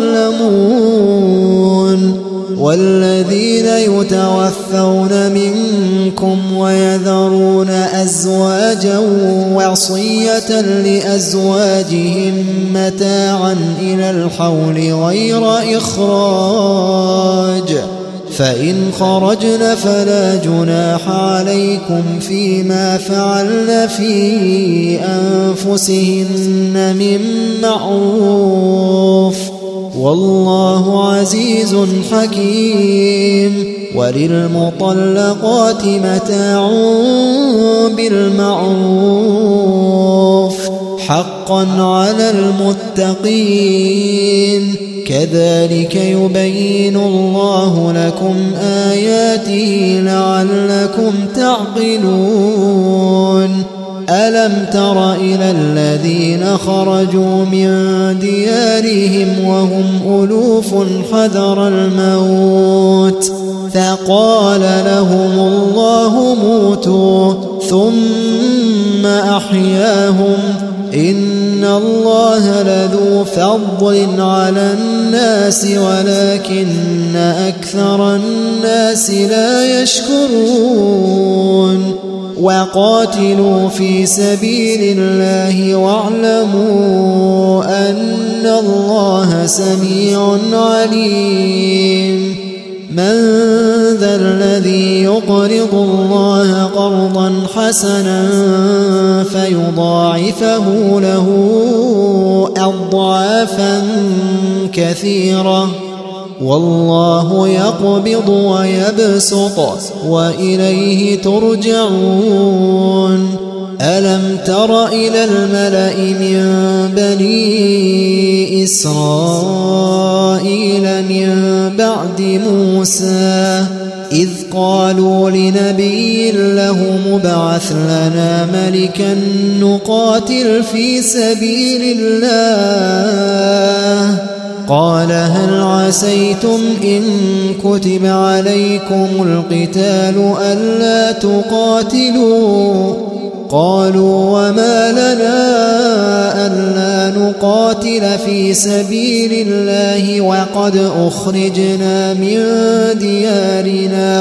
تعلمون والذين يتوفون منكم ويذرون أزواجا وصية لأزواجهم متاعا إلى الحول غير إخراج فإن خرجن فلا جناح عليكم فيما فعلن في أنفسهن من معروف والله عزيز حكيم وللمطلقات متاع بالمعروف حقا على المتقين كذلك يبين الله لكم آياته لعلكم تعقلون ألم تر إلى الذين خرجوا من ديارهم وهم ألوف حذر الموت فقال لهم الله موتوا ثم أحياهم إن الله لذو فضل على الناس ولكن أكثر الناس لا يشكرون وقاتلوا في سبيل الله واعلموا أن الله سميع عليم من ذا الذي يقرض الله قرضا حسنا فيضاعفه له أضعافا كثيرة والله يقبض ويبسط وإليه ترجعون ألم تر إلى الملأ من بني إسرائيل من بعد موسى إذ قالوا لنبي له مبعث لنا ملكا نقاتل في سبيل الله قال هل عسيتم إن كتب عليكم القتال ألا تقاتلوا قالوا وما لنا ألا نقاتل في سبيل الله وقد أخرجنا من ديارنا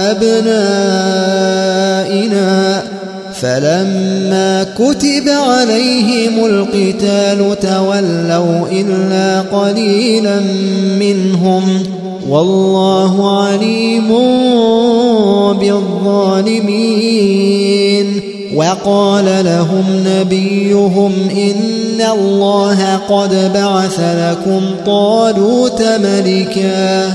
وأبنائنا فلما كتب عليهم القتال تولوا إلا قليلا منهم والله عليم بالظالمين وقال لهم نبيهم إن الله قد بعث لكم طالوت ملكا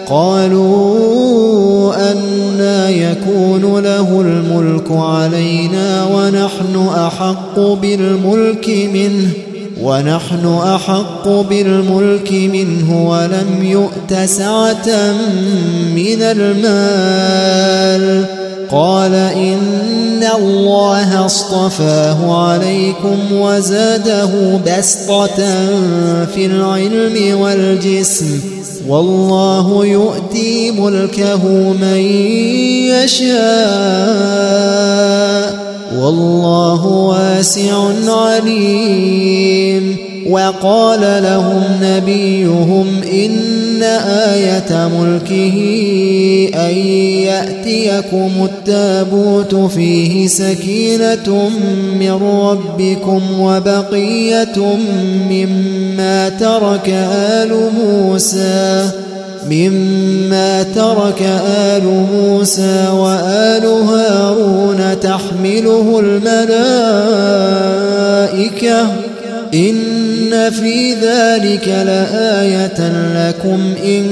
قالوا أنى يكون له الملك علينا ونحن أحق بالملك منه ونحن أحق بالملك منه ولم يؤت سعة من المال قال إن الله اصطفاه عليكم وزاده بسطة في العلم والجسم والله يؤتي ملكه من يشاء والله واسع عليم وقال لهم نبيهم إن آية ملكه أن يأتيكم التابوت فيه سكينة من ربكم وبقية مما ترك آل موسى مما ترك آل موسى وآل هارون تحمله الملائكة إن في ذلك لآية لكم إن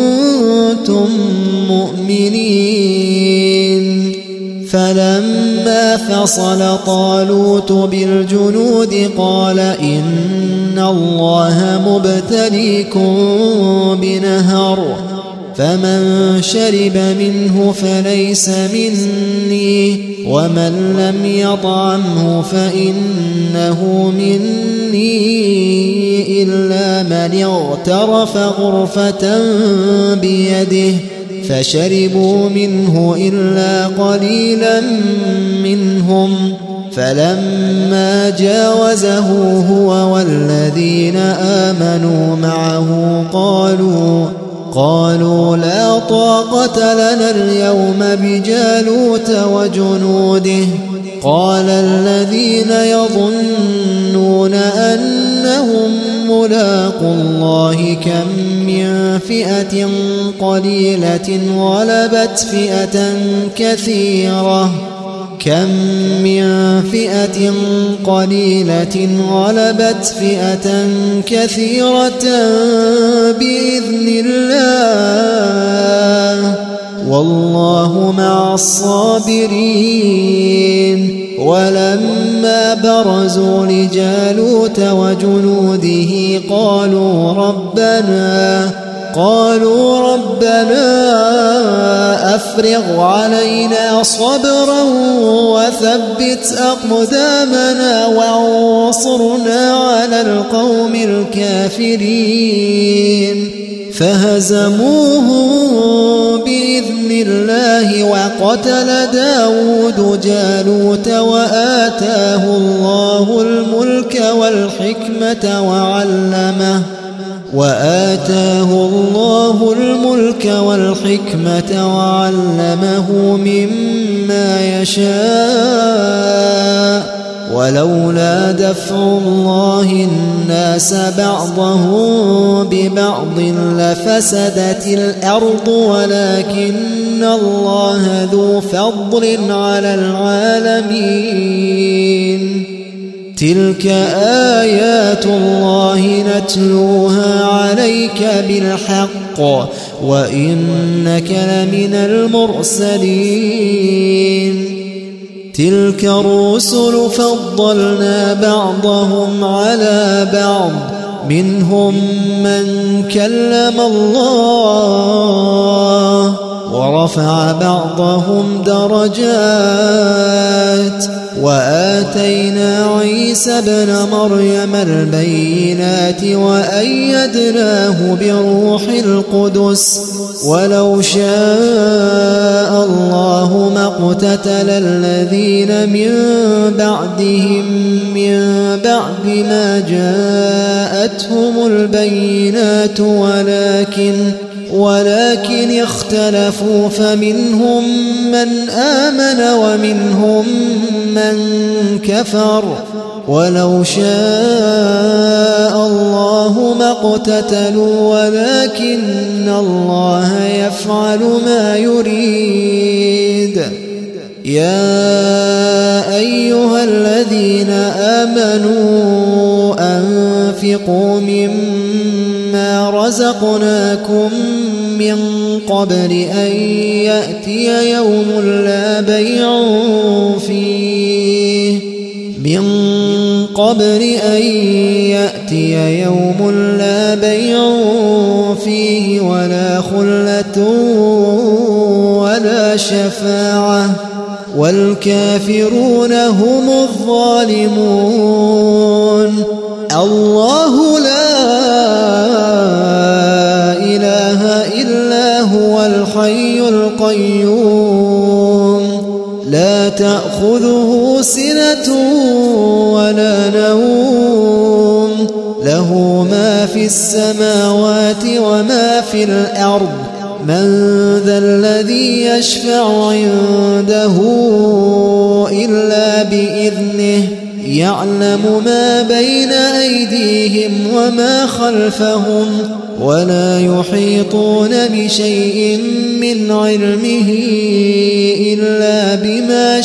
كنتم مؤمنين فلما فلما فصل طالوت بالجنود قال إن الله مبتليكم بنهر فمن شرب منه فليس مني ومن لم يطعمه فإنه مني إلا من اغترف غرفة بيده فشربوا منه إلا قليلا منهم فلما جاوزه هو والذين آمنوا معه قالوا قالوا لا طاقة لنا اليوم بجالوت وجنوده قال الذين يظنون أنهم ملاقوا الله كم من فئة قليلة غلبت فئة كثيرة كم من فئة قليلة غلبت فئة كثيرة بإذن الله والله مع الصابرين ولما برزوا لجالوت وجنوده قالوا ربنا قالوا ربنا أفرغ علينا صبرا وثبت أقدامنا وانصرنا على القوم الكافرين فهزموهم بإذن الله وقتل داود جالوت وآتاه الله الملك والحكمة وعلمه وآتاه الله الملك والحكمة وعلمه مما يشاء ولولا دفع الله الناس بعضهم ببعض لفسدت الأرض ولكن الله ذو فضل على العالمين تلك آيات الله نتلوها عليك بالحق وإنك لمن المرسلين تلك الرسل فضلنا بعضهم على بعض منهم من كلم الله ورفع بعضهم درجات وآتينا عيسى ابن مريم البينات وأيدناه بروح القدس ولو شاء الله ما اقتتل الذين من بعدهم من بعد ما جاءتهم البينات ولكن ولكن اختلفوا فمنهم من آمن ومنهم من كفر ولو شاء الله ما اقتتلوا ولكن الله يفعل ما يريد يا أيها الذين آمنوا أنفقوا مما رزقناكم من قبل أن يأتي يوم لا بيع فيه من قبل أن يأتي يوم لا بيع فيه ولا خلة ولا شفاعة والكافرون هم الظالمون الله لا إله إلا هو الحي القيوم لا تأخذه سنة ولا نوم له ما في السماوات وما في الأرض من ذا الذي يشفع عنده إلا بإذنه يعلم ما بين أيديهم وما خلفهم ولا يحيطون بشيء من علمه إلا بما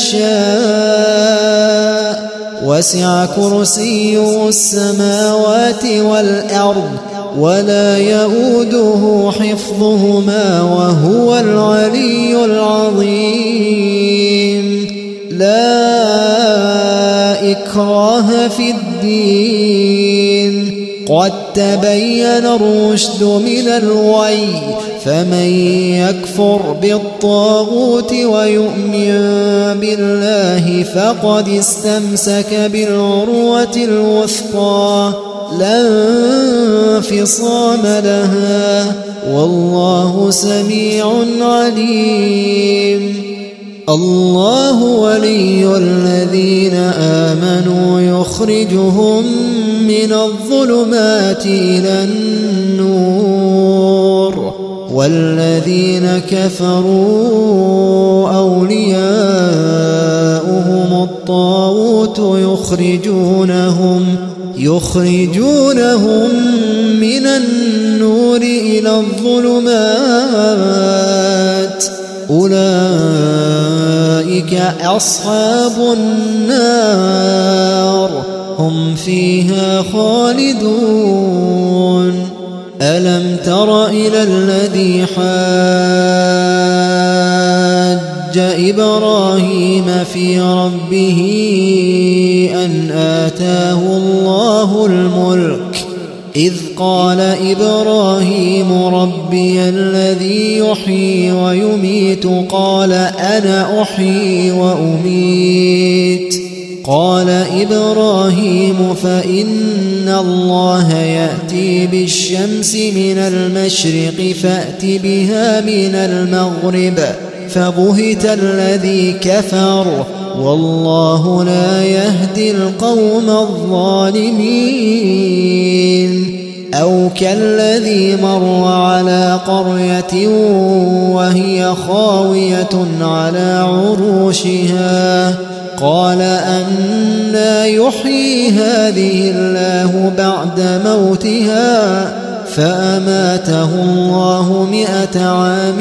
شاء وسع كرسيه السماوات والأرض ولا يؤوده حفظهما وهو العلي العظيم لا إكراه في الدين قد تبين الرشد من الغي فمن يكفر بالطاغوت ويؤمن بالله فقد استمسك بالعروة الوثقى لا انفصام لها والله سميع عليم. الله ولي الذين آمنوا يخرجهم من الظلمات إلى النور والذين كفروا أولياؤهم الطاغوت يخرجونهم يخرجونهم من النور إلى الظلمات أولئك أصحاب النار هم فيها خالدون. ألم تر إلى الذي حاج إبراهيم في ربه أن آتاه الله الملك إذ قال إبراهيم ربي الذي يحيي ويميت قال أنا أحيي وأميت قال إبراهيم فإن الله يأتي بالشمس من المشرق فأت بها من المغرب فبهت الذي كفر والله لا يهدي القوم الظالمين. أو كالذي مر على قرية وهي خاوية على عروشها قال أنى يحيي هذه الله بعد موتها فأماته الله مئة عام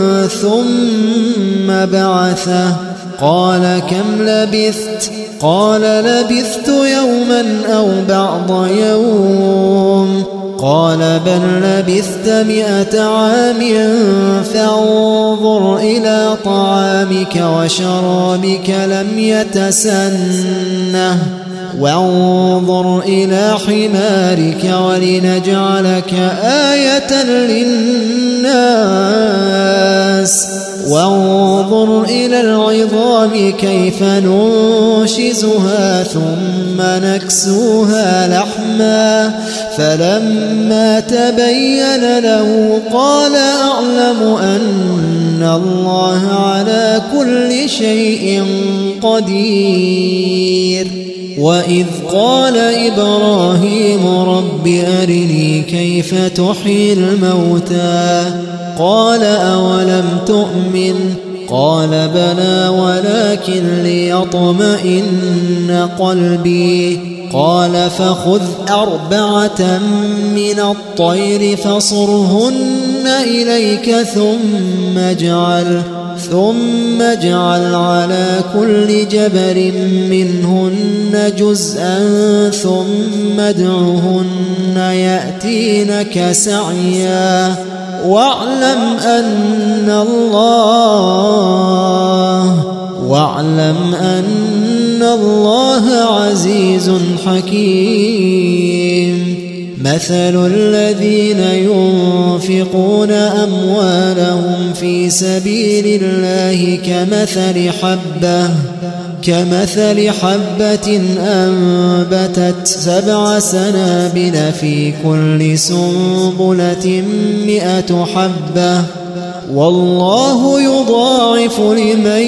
ثم بعثه قال كم لبثت قال لبثت يوما أو بعض يوم قال بل لبثت مئة عام فانظر إلى طعامك وشرابك لم يتسنه وانظر إلى حمارك ولنجعلك آية للناس وانظر إلى العظام كيف ننشزها ثم نكسوها لحما فلما تبين له قال أعلم أن الله على كل شيء قدير. وإذ قال إبراهيم رب أرني كيف تحيي الموتى قال أولم تؤمن قال بلى ولكن ليطمئن قلبي قال فخذ أربعة من الطير فصرهن إليك ثم اجعل ثم اجعل على كل جبل منهن جزءا ثم ادعهن يأتينك سعيا واعلم أن الله واعلم أن الله عزيز حكيم. مثل الذين ينفقون أموالهم في سبيل الله كمثل حبة كمثل حبة أنبتت سبع سنابل في كل سنبلة مئة حبة والله يضاعف لمن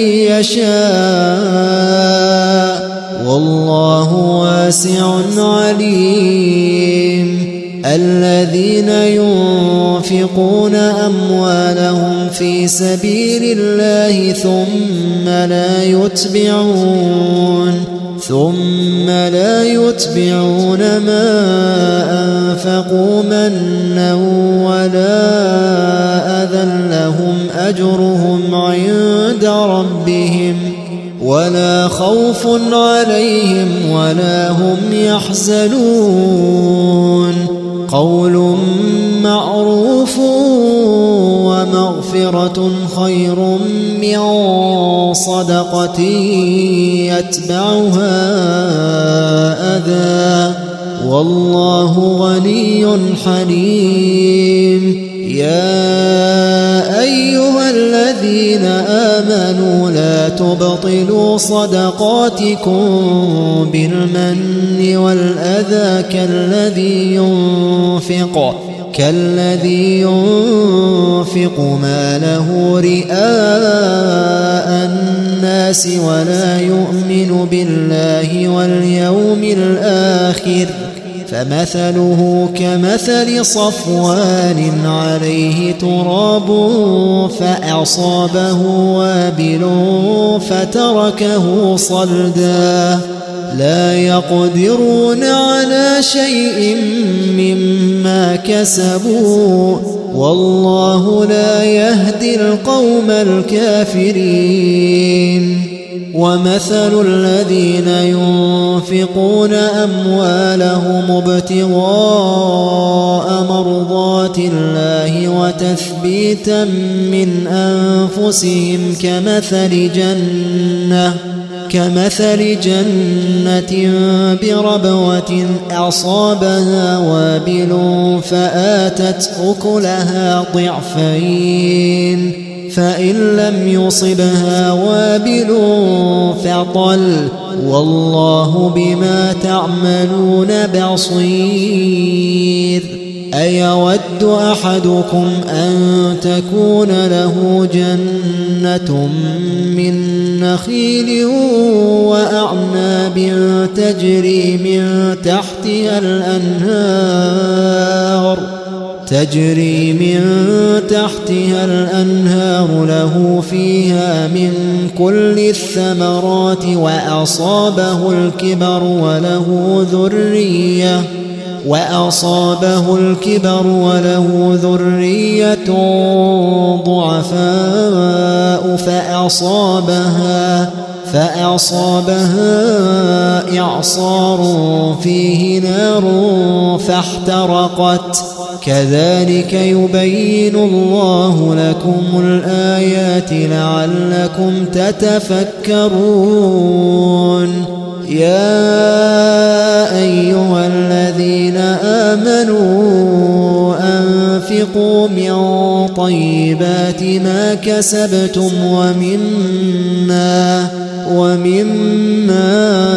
يشاء والله واسع عليم. الذين ينفقون أموالهم في سبيل الله ثم لا يتبعون ثم لا يتبعون ما أنفقوا منا ولا أذى لهم أجرهم عند ربهم ولا خوف عليهم ولا هم يحزنون. قول معروف ومغفرة خير من صدقة يتبعها أذى والله غني حليم. يا أيها الذين آمنوا لا تبطلوا صدقاتكم بالمن والأذى كالذي ينفق كالذي ينفق ماله رئاء الناس ولا يؤمن بالله واليوم الآخر فمثله كمثل صفوان عليه تراب فأصابه وابل فتركه صلدا لا يقدرون على شيء مما كسبوا والله لا يهدي القوم الكافرين. ومثل الذين ينفقون أموالهم ابتغاء مرضات الله وتثبيتا من أنفسهم كمثل جنة كمثل جنة بربوة أصابها وابل فآتت أكلها ضعفين فإن لم يصبها وابل فطل والله بما تعملون بصير. أيود أحدكم أن تكون له جنة من نخيل وأعناب تجري من تحتها الأنهار تجري من تحتها الأنهار له فيها من كل الثمرات وأصابه الكبر وله ذرية وأصابه الكبر وله ذرية ضعفاء فأصابها فأصابها إعصار فيه نار فاحترقت كذلك يبين الله لكم الآيات لعلكم تتفكرون. يا أيها الذين آمنوا أنفقوا من طيبات ما كسبتم ومما ومما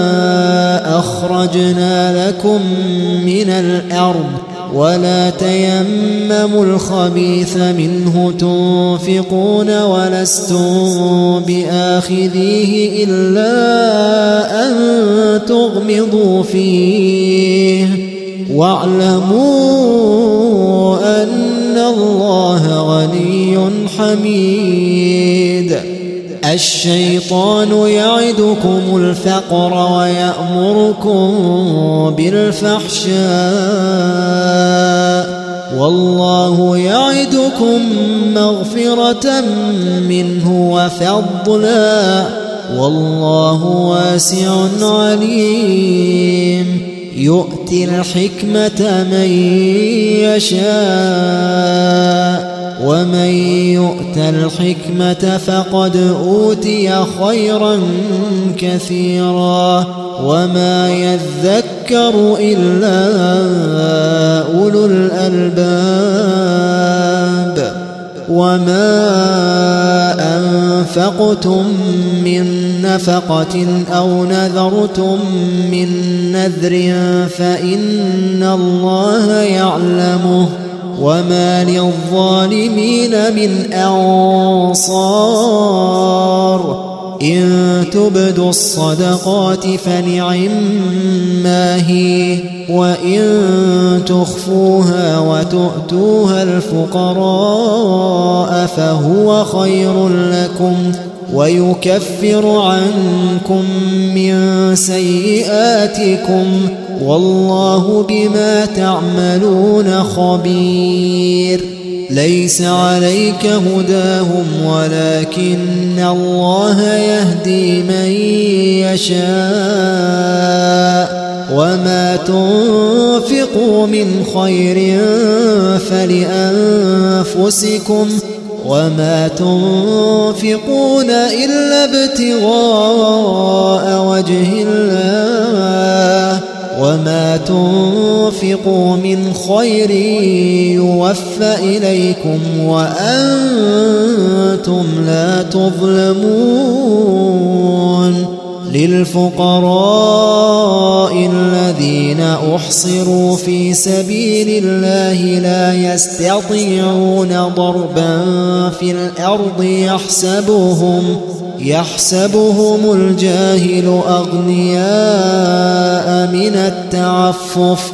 أخرجنا لكم من الأرض ولا تيمموا الخبيث منه تنفقون ولستم بآخذيه إلا أن تغمضوا فيه واعلموا أن الله غني حميد. الشيطان يعدكم الفقر ويأمركم بالفحشاء والله يعدكم مغفرة منه وفضلا والله واسع عليم. يؤتي الحكمة من يشاء ومن يؤت الحكمة فقد أوتي خيرا كثيرا وما يذكر إلا أولو الألباب. وما أنفقتم من نفقة أو نذرتم من نذر فإن الله يعلمه وما للظالمين من أنصار. إن تبدوا الصدقات فنعما هي وإن تخفوها وتؤتوها الفقراء فهو خير لكم ويكفر عنكم من سيئاتكم والله بما تعملون خبير. ليس عليك هداهم ولكن الله يهدي من يشاء وما تنفقوا من خير فلأنفسكم وما تنفقون إلا ابتغاء وجه الله وما تنفقوا من خير يوفى إليكم وأنتم لا تظلمون. للفقراء الذين أحصروا في سبيل الله لا يستطيعون ضربا في الأرض يحسبهم يحسبهم الجاهل أغنياء من التعفف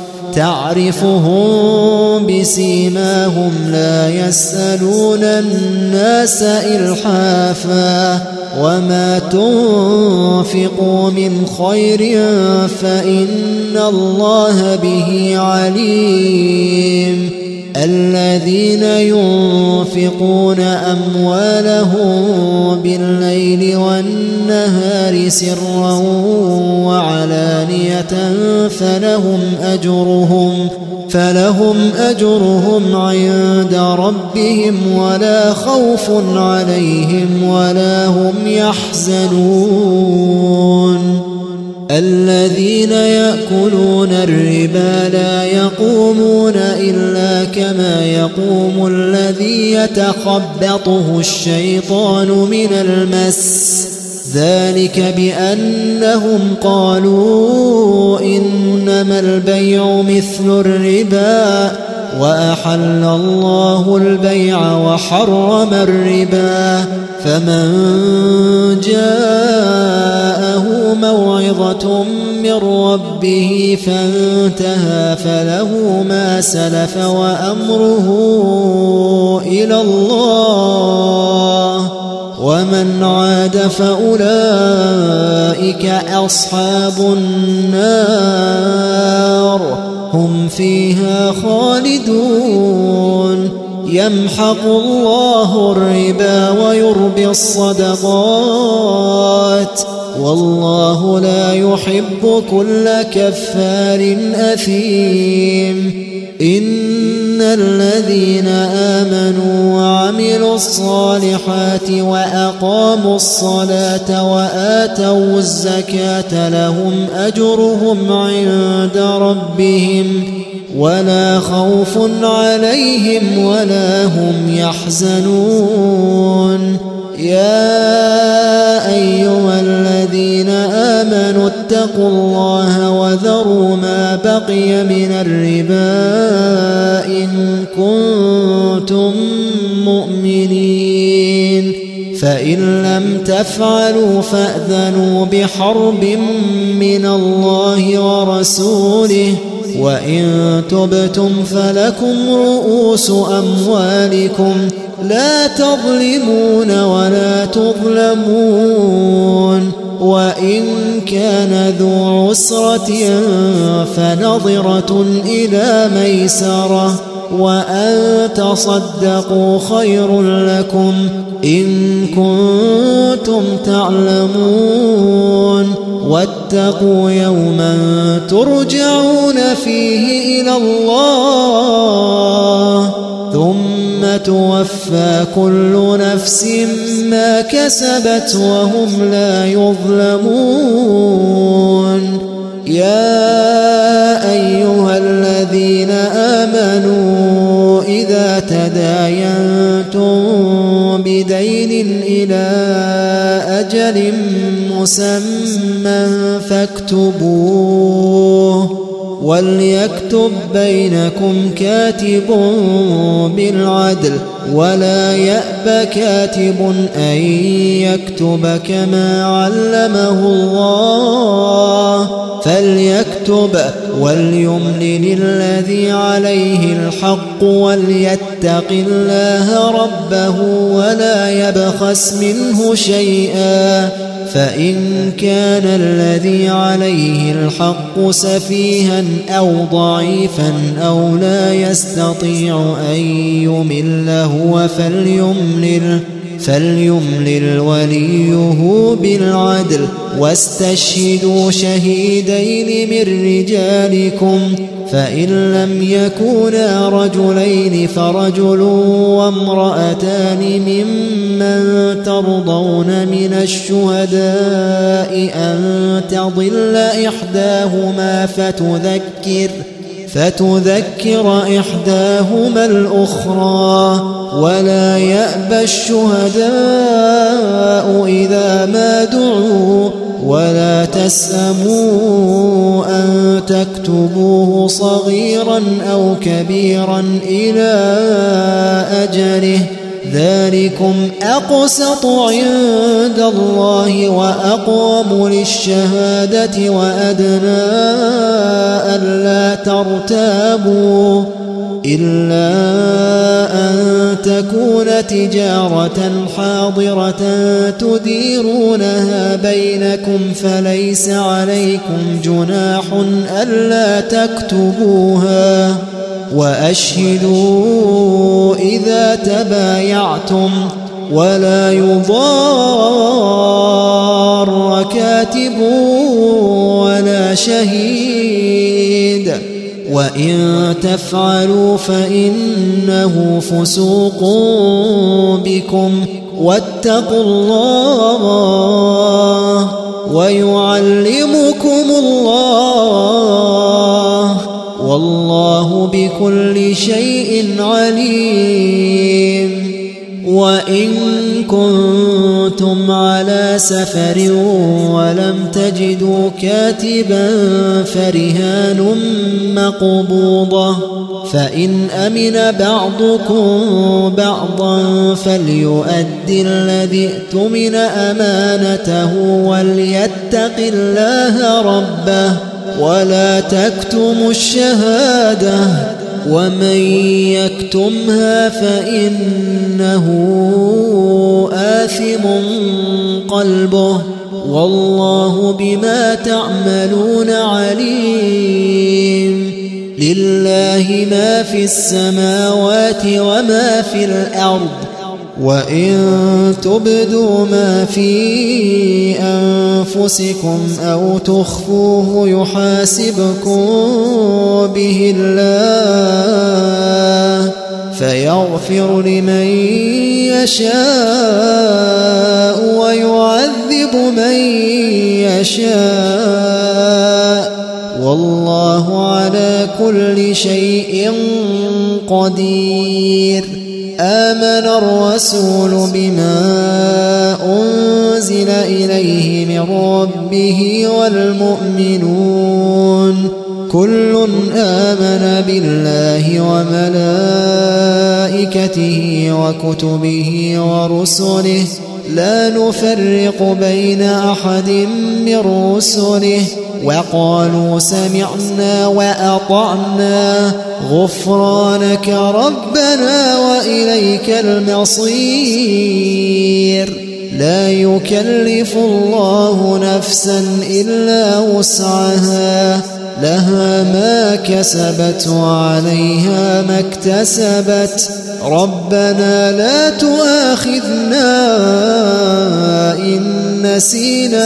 تعرفهم بسيماهم لا يسألون الناس إلحافا وما تنفقوا من خير فإن الله به عليم. الذين ينفقون أموالهم بالليل والنهار سرا وعلانية فلهم أجرهم فلهم أجرهم عند ربهم ولا خوف عليهم ولا هم يحزنون. الذين يأكلون الربا لا يقومون إلا كما يقوم الذي يتخبطه الشيطان من المس ذلك بأنهم قالوا إنما البيع مثل الربا وأحل الله البيع وحرم الربا فمن جاءه موعظة من ربه فانتهى فله ما سلف وأمره إلى الله ومن عاد فأولئك أصحاب النار هم فيها خالدون. يمحق الله الربا ويربي الصدقات والله لا يحب كل كفار أثيم. إن الذين آمنوا وعملوا الصالحات وأقاموا الصلاة وآتوا الزكاة لهم أجرهم عند ربهم ولا خوف عليهم ولا هم يحزنون. يا أيها الذين آمنوا اتقوا الله وذروا ما بقي من الربا إن كنتم مؤمنين فإن لم تفعلوا فأذنوا بحرب من الله ورسوله وإن تبتم فلكم رؤوس أموالكم لا تظلمون ولا تظلمون. وإن كان ذو عسرة فنظرة إلى ميسرة وأن تصدقوا خير لكم إن كنتم تعلمون. واتقوا يوما ترجعون فيه إلى الله ثم توفى كل نفس ما كسبت وهم لا يظلمون. يا أيها الذين آمنوا إذا تداينتم بدين إلى أجل مسمى فاكتبوه وليكتب بينكم كاتب بالعدل ولا يأب كاتب أن يكتب كما علمه الله فليكتب وليملل الذي عليه الحق وليتق الله ربه ولا يبخس منه شيئا فإن كان الذي عليه الحق سفيها أو ضعيفا أو لا يستطيع أن يمل هو فليملل فليملل وليه بالعدل واستشهدوا شهيدين من رجالكم فإن لم يكونا رجلين فرجل وامرأتان ممن ترضون من الشهداء أن تضل إحداهما فتذكر فتذكر إحداهما الأخرى ولا يأبى الشهداء إذا ما دعوا ولا تسأموا أن تكتبوه صغيرا أو كبيرا إلى أجله ذلكم أقسط عند الله وأقوم للشهادة وأدنى ألا ترتابوا إلا أن تكون تجارة حاضرة تديرونها بينكم فليس عليكم جناح ألا تكتبوها وأشهدوا إذا تبايعتم ولا يضار كاتب ولا شهيد وإن تفعلوا فإنه فسوق بكم واتقوا الله ويعلمكم الله والله بكل شيء عليم وإن كنتم على سفر ولم تجدوا كاتبا فرهان مقبوضة فإن أمن بعضكم بعضا فليؤدي الذي اؤتمن أمانته وليتق الله ربه ولا تكتموا الشهادة ومن يكتمها فإنه آثم قلبه والله بما تعملون عليم لله ما في السماوات وما في الأرض وإن تبدوا ما في أنفسكم أو تخفوه يحاسبكم به الله فيغفر لمن يشاء ويعذب من يشاء والله على كل شيء قدير آمن الرسول بما أنزل إليه من ربه والمؤمنون كل آمن بالله وملائكته وكتبه ورسله لا نفرق بين أحد من رسله وقالوا سمعنا وأطعنا غفرانك ربنا وإليك المصير لا يكلف الله نفسا إلا وسعها لها ما كسبت وعليها ما اكتسبت ربنا لا تؤاخذنا إن نسينا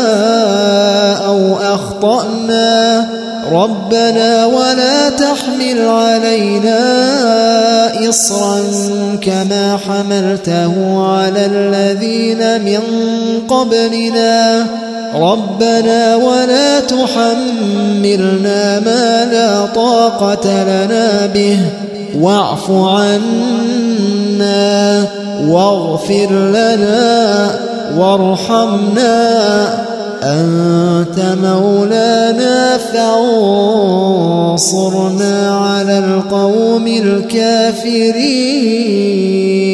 أو أخطأنا ربنا ولا تحمل علينا إصرا كما حملته على الذين من قبلنا ربنا ولا تحملنا ما لا طاقة لنا به واعف عنا واغفر لنا وارحمنا أنت مولانا فانصرنا على القوم الكافرين